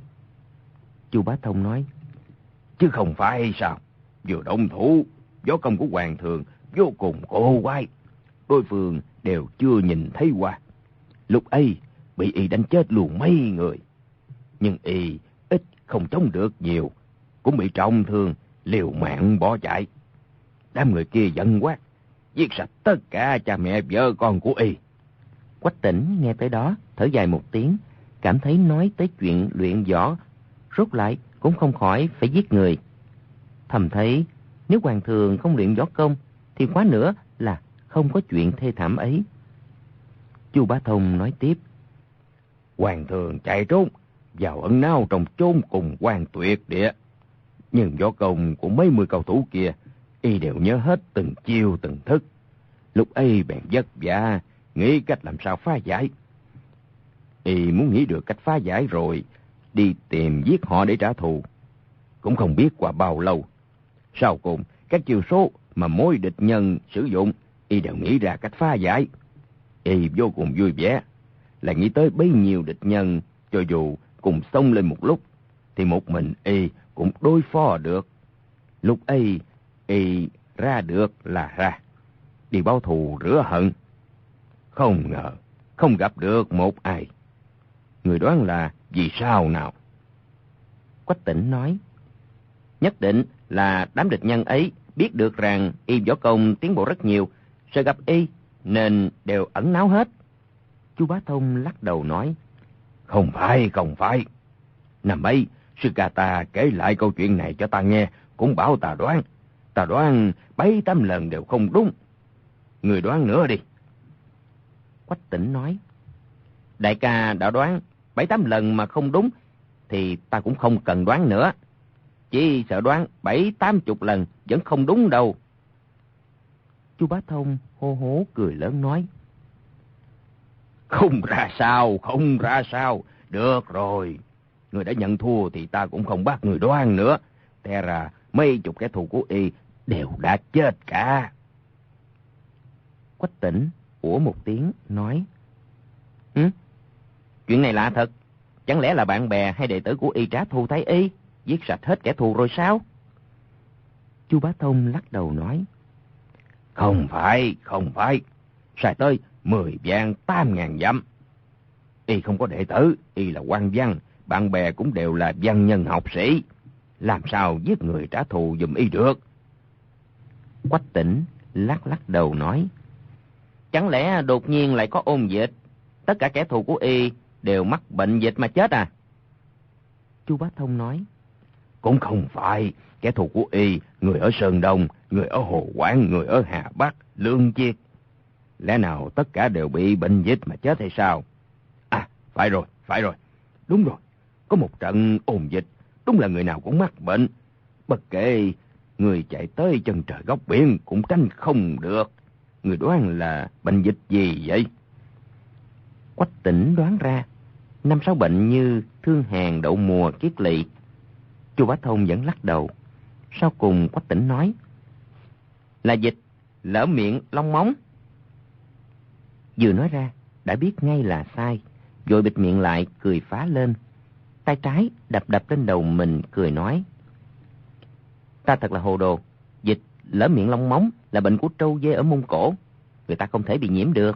Chu Bá Thông nói, chứ không phải sao? Vừa động thủ, võ công của hoàng thượng vô cùng cổ quái, đối phương đều chưa nhìn thấy qua. Lúc ấy bị y đánh chết luôn mấy người, nhưng y ít không chống được nhiều, cũng bị trọng thương, liều mạng bỏ chạy. Đám người kia giận quát, giết sạch tất cả cha mẹ vợ con của y. Quách Tĩnh nghe tới đó thở dài một tiếng, cảm thấy nói tới chuyện luyện võ, rốt lại cũng không khỏi phải giết người. Thầm thấy nếu hoàng thượng không luyện võ công thì quá nữa là không có chuyện thê thảm ấy. Chu Bá Thông nói tiếp, hoàng thượng chạy trốn vào ẩn náu trong chốn cùng quan tuyệt địa, nhưng võ công của mấy mươi cầu thủ kia y đều nhớ hết từng chiêu từng thức. Lúc ấy bèn vất vả nghĩ cách làm sao phá giải. Y muốn nghĩ được cách phá giải rồi đi tìm giết họ để trả thù. Cũng không biết qua bao lâu, sau cùng các chiêu số mà mỗi địch nhân sử dụng y đều nghĩ ra cách phá giải. Y vô cùng vui vẻ, là nghĩ tới bấy nhiêu địch nhân, cho dù cùng xông lên một lúc thì một mình y cũng đối phó được. Lúc ấy y ra được là ra, đi báo thù rửa hận. Không ngờ không gặp được một ai. Người đoán là vì sao nào? Quách Tĩnh nói, nhất định là đám địch nhân ấy biết được rằng y võ công tiến bộ rất nhiều, sợ gặp y nên đều ẩn náu hết. Chu Bá Thông lắc đầu nói, không phải. Năm ấy sư ca ta kể lại câu chuyện này cho ta nghe, cũng bảo ta đoán 7-8 lần đều không đúng. Người đoán nữa đi. Quách Tĩnh nói, đại ca đã đoán 7-8 lần mà không đúng thì ta cũng không cần đoán nữa, chỉ sợ đoán 70-80 lần vẫn không đúng đâu. Chu Bá Thông hô hố cười lớn nói, không ra sao, được rồi. Người đã nhận thua thì ta cũng không bắt người đoán nữa. Thế ra mấy chục kẻ thù của y đều đã chết cả. Quách Tĩnh ủa một tiếng nói, chuyện này lạ thật, chẳng lẽ là bạn bè hay đệ tử của y trả thù Thái Y, giết sạch hết kẻ thù rồi sao? Chu Bá Thông lắc đầu nói, không phải, sai tới 10 vạn 8.000 dặm. Y không có đệ tử, y là quan văn, bạn bè cũng đều là văn nhân học sĩ, làm sao giết người trả thù giùm y được? Quách Tĩnh lắc đầu nói, chẳng lẽ đột nhiên lại có ôn dịch, tất cả kẻ thù của y đều mắc bệnh dịch mà chết à? Chu Bá Thông nói, Cũng không phải, kẻ thù của y, người ở Sơn Đông, người ở Hồ Quảng, người ở Hà Bắc, Lương Chiết. Lẽ nào tất cả đều bị bệnh dịch mà chết hay sao? À, phải rồi. Đúng rồi, có một trận ôn dịch, đúng là người nào cũng mắc bệnh. Bất kể người chạy tới chân trời góc biển cũng tránh không được. Người đoán là bệnh dịch gì vậy? Quách Tỉnh đoán ra 5-6 bệnh như thương hàn, đậu mùa, kiết lỵ. Chu Bá Thông vẫn lắc đầu. Sau cùng Quách Tỉnh nói là dịch lở miệng long móng. Vừa nói ra đã biết ngay là sai, vội bịt miệng lại, cười phá lên. Tay trái đập lên đầu mình, cười nói: Ta thật là hồ đồ. Dịch lở miệng long móng là bệnh của trâu dê ở Mông Cổ, người ta không thể bị nhiễm được.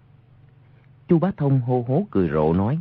Chu Bá Thông hô hố cười rộ nói: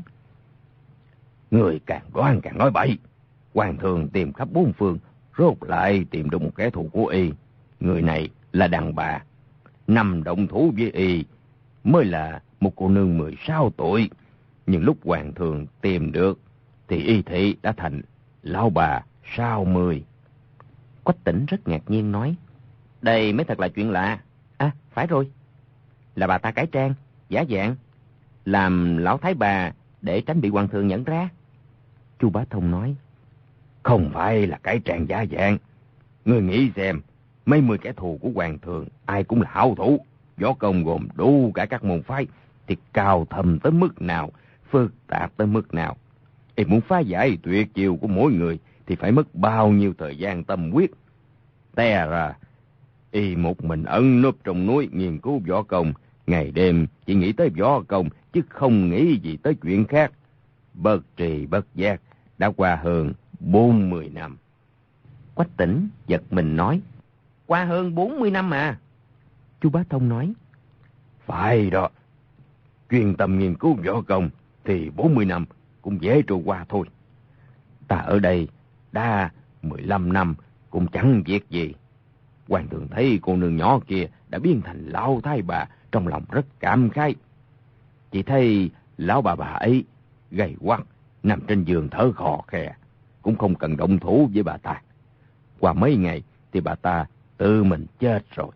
Người càng đoán càng nói bậy. Hoàng thượng tìm khắp bốn phương, rốt lại tìm được một kẻ thù của y. Người này là đàn bà. Năm động thủ với y mới là một cô nương 16 tuổi. Nhưng lúc hoàng thượng tìm được thì y thị đã thành lão bà 60. Quách Tỉnh rất ngạc nhiên nói: Đây mới thật là chuyện lạ. À, phải rồi, là bà ta cải trang, giả dạng, làm lão thái bà để tránh bị hoàng thượng nhận ra. Chu Bá Thông nói: Không phải là cải trang giả dạng. Ngươi nghĩ xem, mấy mươi kẻ thù của hoàng thượng ai cũng là hảo thủ, võ công gồm đủ cả các môn phái, thì cao thâm tới mức nào, phức tạp tới mức nào. Y muốn phá giải tuyệt chiêu của mỗi người thì phải mất bao nhiêu thời gian tâm huyết. Té ra y một mình ẩn núp trong núi nghiên cứu võ công, ngày đêm chỉ nghĩ tới võ công chứ không nghĩ gì tới chuyện khác. Bất trì bất giác đã qua hơn 40 năm. Quách Tỉnh giật mình nói: Qua hơn 40 năm mà. Chu Bá Thông nói: Phải đó, chuyên tâm nghiên cứu võ công thì 40 năm cũng dễ trôi qua thôi. Ta ở đây đã 15 năm cũng chẳng việc gì. Hoàng thượng thấy cô nương nhỏ kia đã biến thành lão thái bà, trong lòng rất cảm khái. Chỉ thấy lão bà ấy gầy quắt nằm trên giường thở khò khè, cũng không cần động thủ với bà ta. Qua mấy ngày thì bà ta tự mình chết rồi.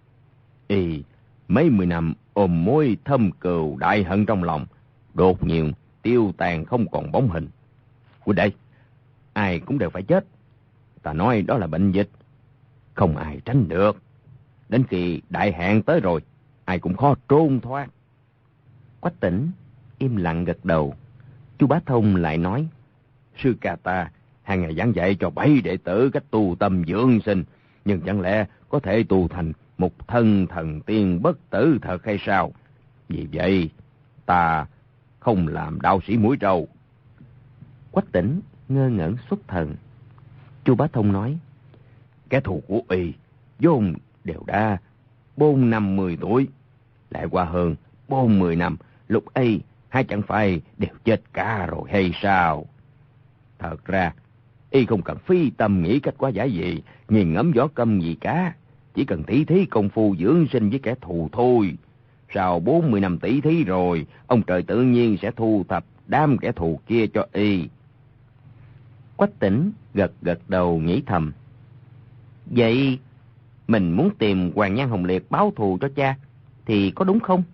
Y mấy mươi năm ôm mối thâm cừu đại hận trong lòng, đột nhiên tiêu tàn không còn bóng hình. Huynh đây, ai cũng đều phải chết. Ta nói đó là bệnh dịch, không ai tránh được. Đến khi đại hạn tới rồi, ai cũng khó trốn thoát. Quách Tỉnh im lặng gật đầu. Chu Bá Thông lại nói: Sư ca ta hàng ngày giảng dạy cho 7 đệ tử cách tu tâm dưỡng sinh, nhưng chẳng lẽ có thể tu thành một thân thần tiên bất tử thật hay sao? Vì vậy ta không làm đạo sĩ mũi trâu. Quách Tỉnh ngơ ngẩn xuất thần. Chu Bá Thông nói: Kẻ thù của y vốn đều đã 40-50 tuổi, lại qua hơn 40 năm, lúc ấy hay chẳng phải đều chết cả rồi hay sao? Thật ra y không cần phi tâm nghĩ cách quá giải gì, nghiền ngẫm võ công gì cả, chỉ cần tỉ thí công phu dưỡng sinh với kẻ thù thôi. Sau 40 năm tỉ thí rồi, ông trời tự nhiên sẽ thu thập đám kẻ thù kia cho y. Quách Tỉnh gật đầu nghĩ thầm: Vậy mình muốn tìm Hoàng Nhan Hồng Liệt báo thù cho cha thì có đúng không?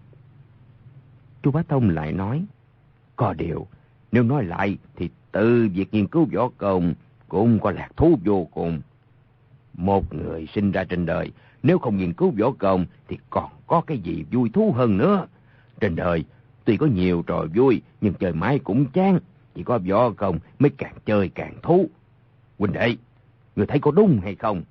Chu Bá Thông lại nói: Có điều, nếu nói lại thì từ việc nghiên cứu võ công cũng có lạc thú vô cùng. Một người sinh ra trên đời, nếu không nghiên cứu võ công thì còn có cái gì vui thú hơn nữa. Trên đời tuy có nhiều trò vui, nhưng chơi mãi cũng chán, chỉ có võ công mới càng chơi càng thú. Huynh đệ, người thấy có đúng hay không?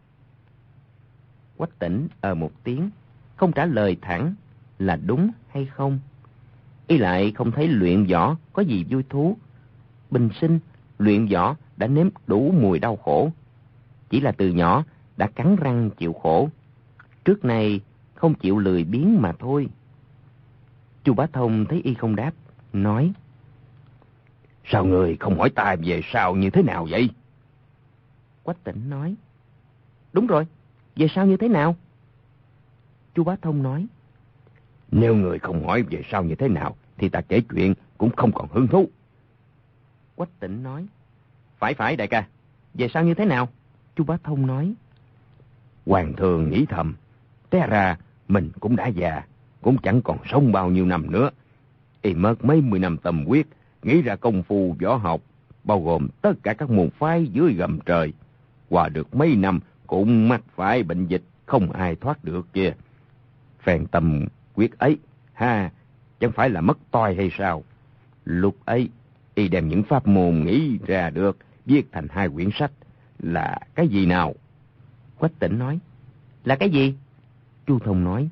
Quách Tỉnh một tiếng, không trả lời thẳng là đúng hay không. Y lại không thấy luyện võ có gì vui thú. Bình sinh luyện võ đã nếm đủ mùi đau khổ, chỉ là từ nhỏ đã cắn răng chịu khổ, trước nay không chịu lười biếng mà thôi. Chu Bá Thông thấy y không đáp, nói: Sao người không hỏi ta về sau như thế nào vậy? Quách Tỉnh nói: Đúng rồi, về sau như thế nào? Chu Bá Thông nói: Nếu người không hỏi về sau như thế nào thì ta kể chuyện cũng không còn hứng thú. Quách Tỉnh nói: Phải đại ca, Về sau như thế nào? Chu Bá Thông nói. Hoàng thượng nghĩ thầm, té ra mình cũng đã già, cũng chẳng còn sống bao nhiêu năm nữa. Y mất mấy 10 năm tâm huyết, nghĩ ra công phu võ học, bao gồm tất cả các môn phái dưới gầm trời. Qua được mấy năm cũng mắc phải bệnh dịch, không ai thoát được kia. Phen tâm quyết ấy, chẳng phải là mất toi hay sao? Lúc ấy, y đem những pháp môn nghĩ ra được, viết thành 2 quyển sách. Là cái gì nào? Quách Tĩnh nói. Là cái gì? Chu Thông nói.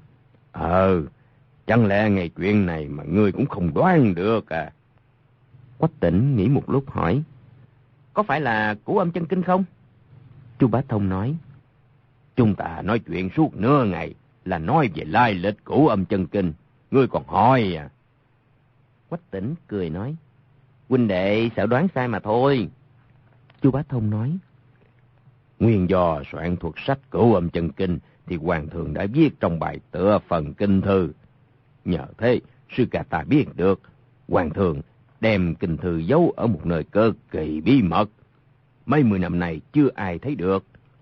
Chẳng lẽ ngày chuyện này mà ngươi cũng không đoán được à? Quách Tĩnh nghĩ một lúc hỏi. Có phải là Cửu Âm Chân Kinh không? Chu Bá Thông nói. Chúng ta nói chuyện suốt nửa ngày là nói về lai lịch Cửu Âm Chân Kinh. Ngươi còn hỏi à? Quách Tĩnh cười nói. Huynh đệ sợ đoán sai mà thôi. Chu Bá Thông nói. Nguyên do soạn thuật sách Cửu Âm Chân Kinh thì hoàng thượng đã viết trong bài tựa phần kinh thư. Nhờ thế, sư ca ta biết được, hoàng thượng đem kinh thư giấu ở một nơi cực kỳ bí mật. Mấy 10 năm này chưa ai thấy được.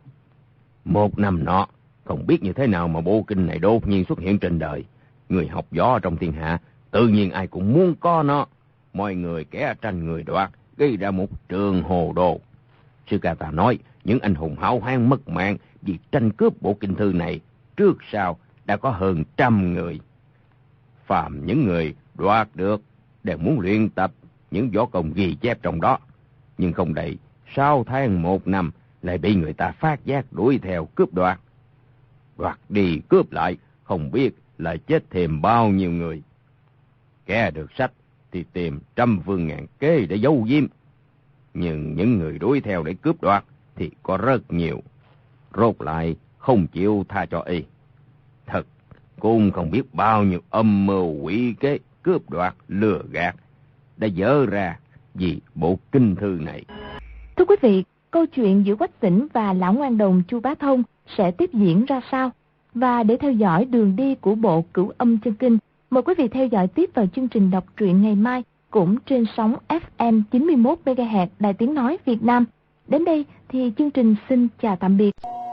Một năm nọ, không biết như thế nào mà bộ kinh này đột nhiên xuất hiện trên đời. Người học võ trong thiên hạ, tự nhiên ai cũng muốn có nó. Mọi người kẻ tranh người đoạt, gây ra một trường hồ đồ. Sư ca ta nói, những anh hùng hảo hán mất mạng vì tranh cướp bộ kinh thư này, trước sau đã có hơn 100 người. Phàm những người đoạt được đều muốn luyện tập những võ công ghi chép trong đó, nhưng không đầy 6 tháng 1 năm lại bị người ta phát giác đuổi theo cướp đoạt. Đoạt đi cướp lại, không biết lại chết thêm bao nhiêu người. Kẻ được sách thì tìm trăm phương ngàn kế để giấu giếm, nhưng những người đuổi theo để cướp đoạt thì có rất nhiều. Rốt lại không chịu tha cho y. Thật cũng không biết bao nhiêu âm mưu quỷ kế cướp đoạt lừa gạt đã dở ra vì bộ kinh thư này. Thưa quý vị, câu chuyện giữa Quách Tĩnh và lão ngoan đồng Chu Bá Thông sẽ tiếp diễn ra sao? Và để theo dõi đường đi của bộ Cửu Âm Chân Kinh, mời quý vị theo dõi tiếp vào chương trình đọc truyện ngày mai cũng trên sóng FM 91 MHz Đài Tiếng Nói Việt Nam. Đến đây thì chương trình xin chào tạm biệt.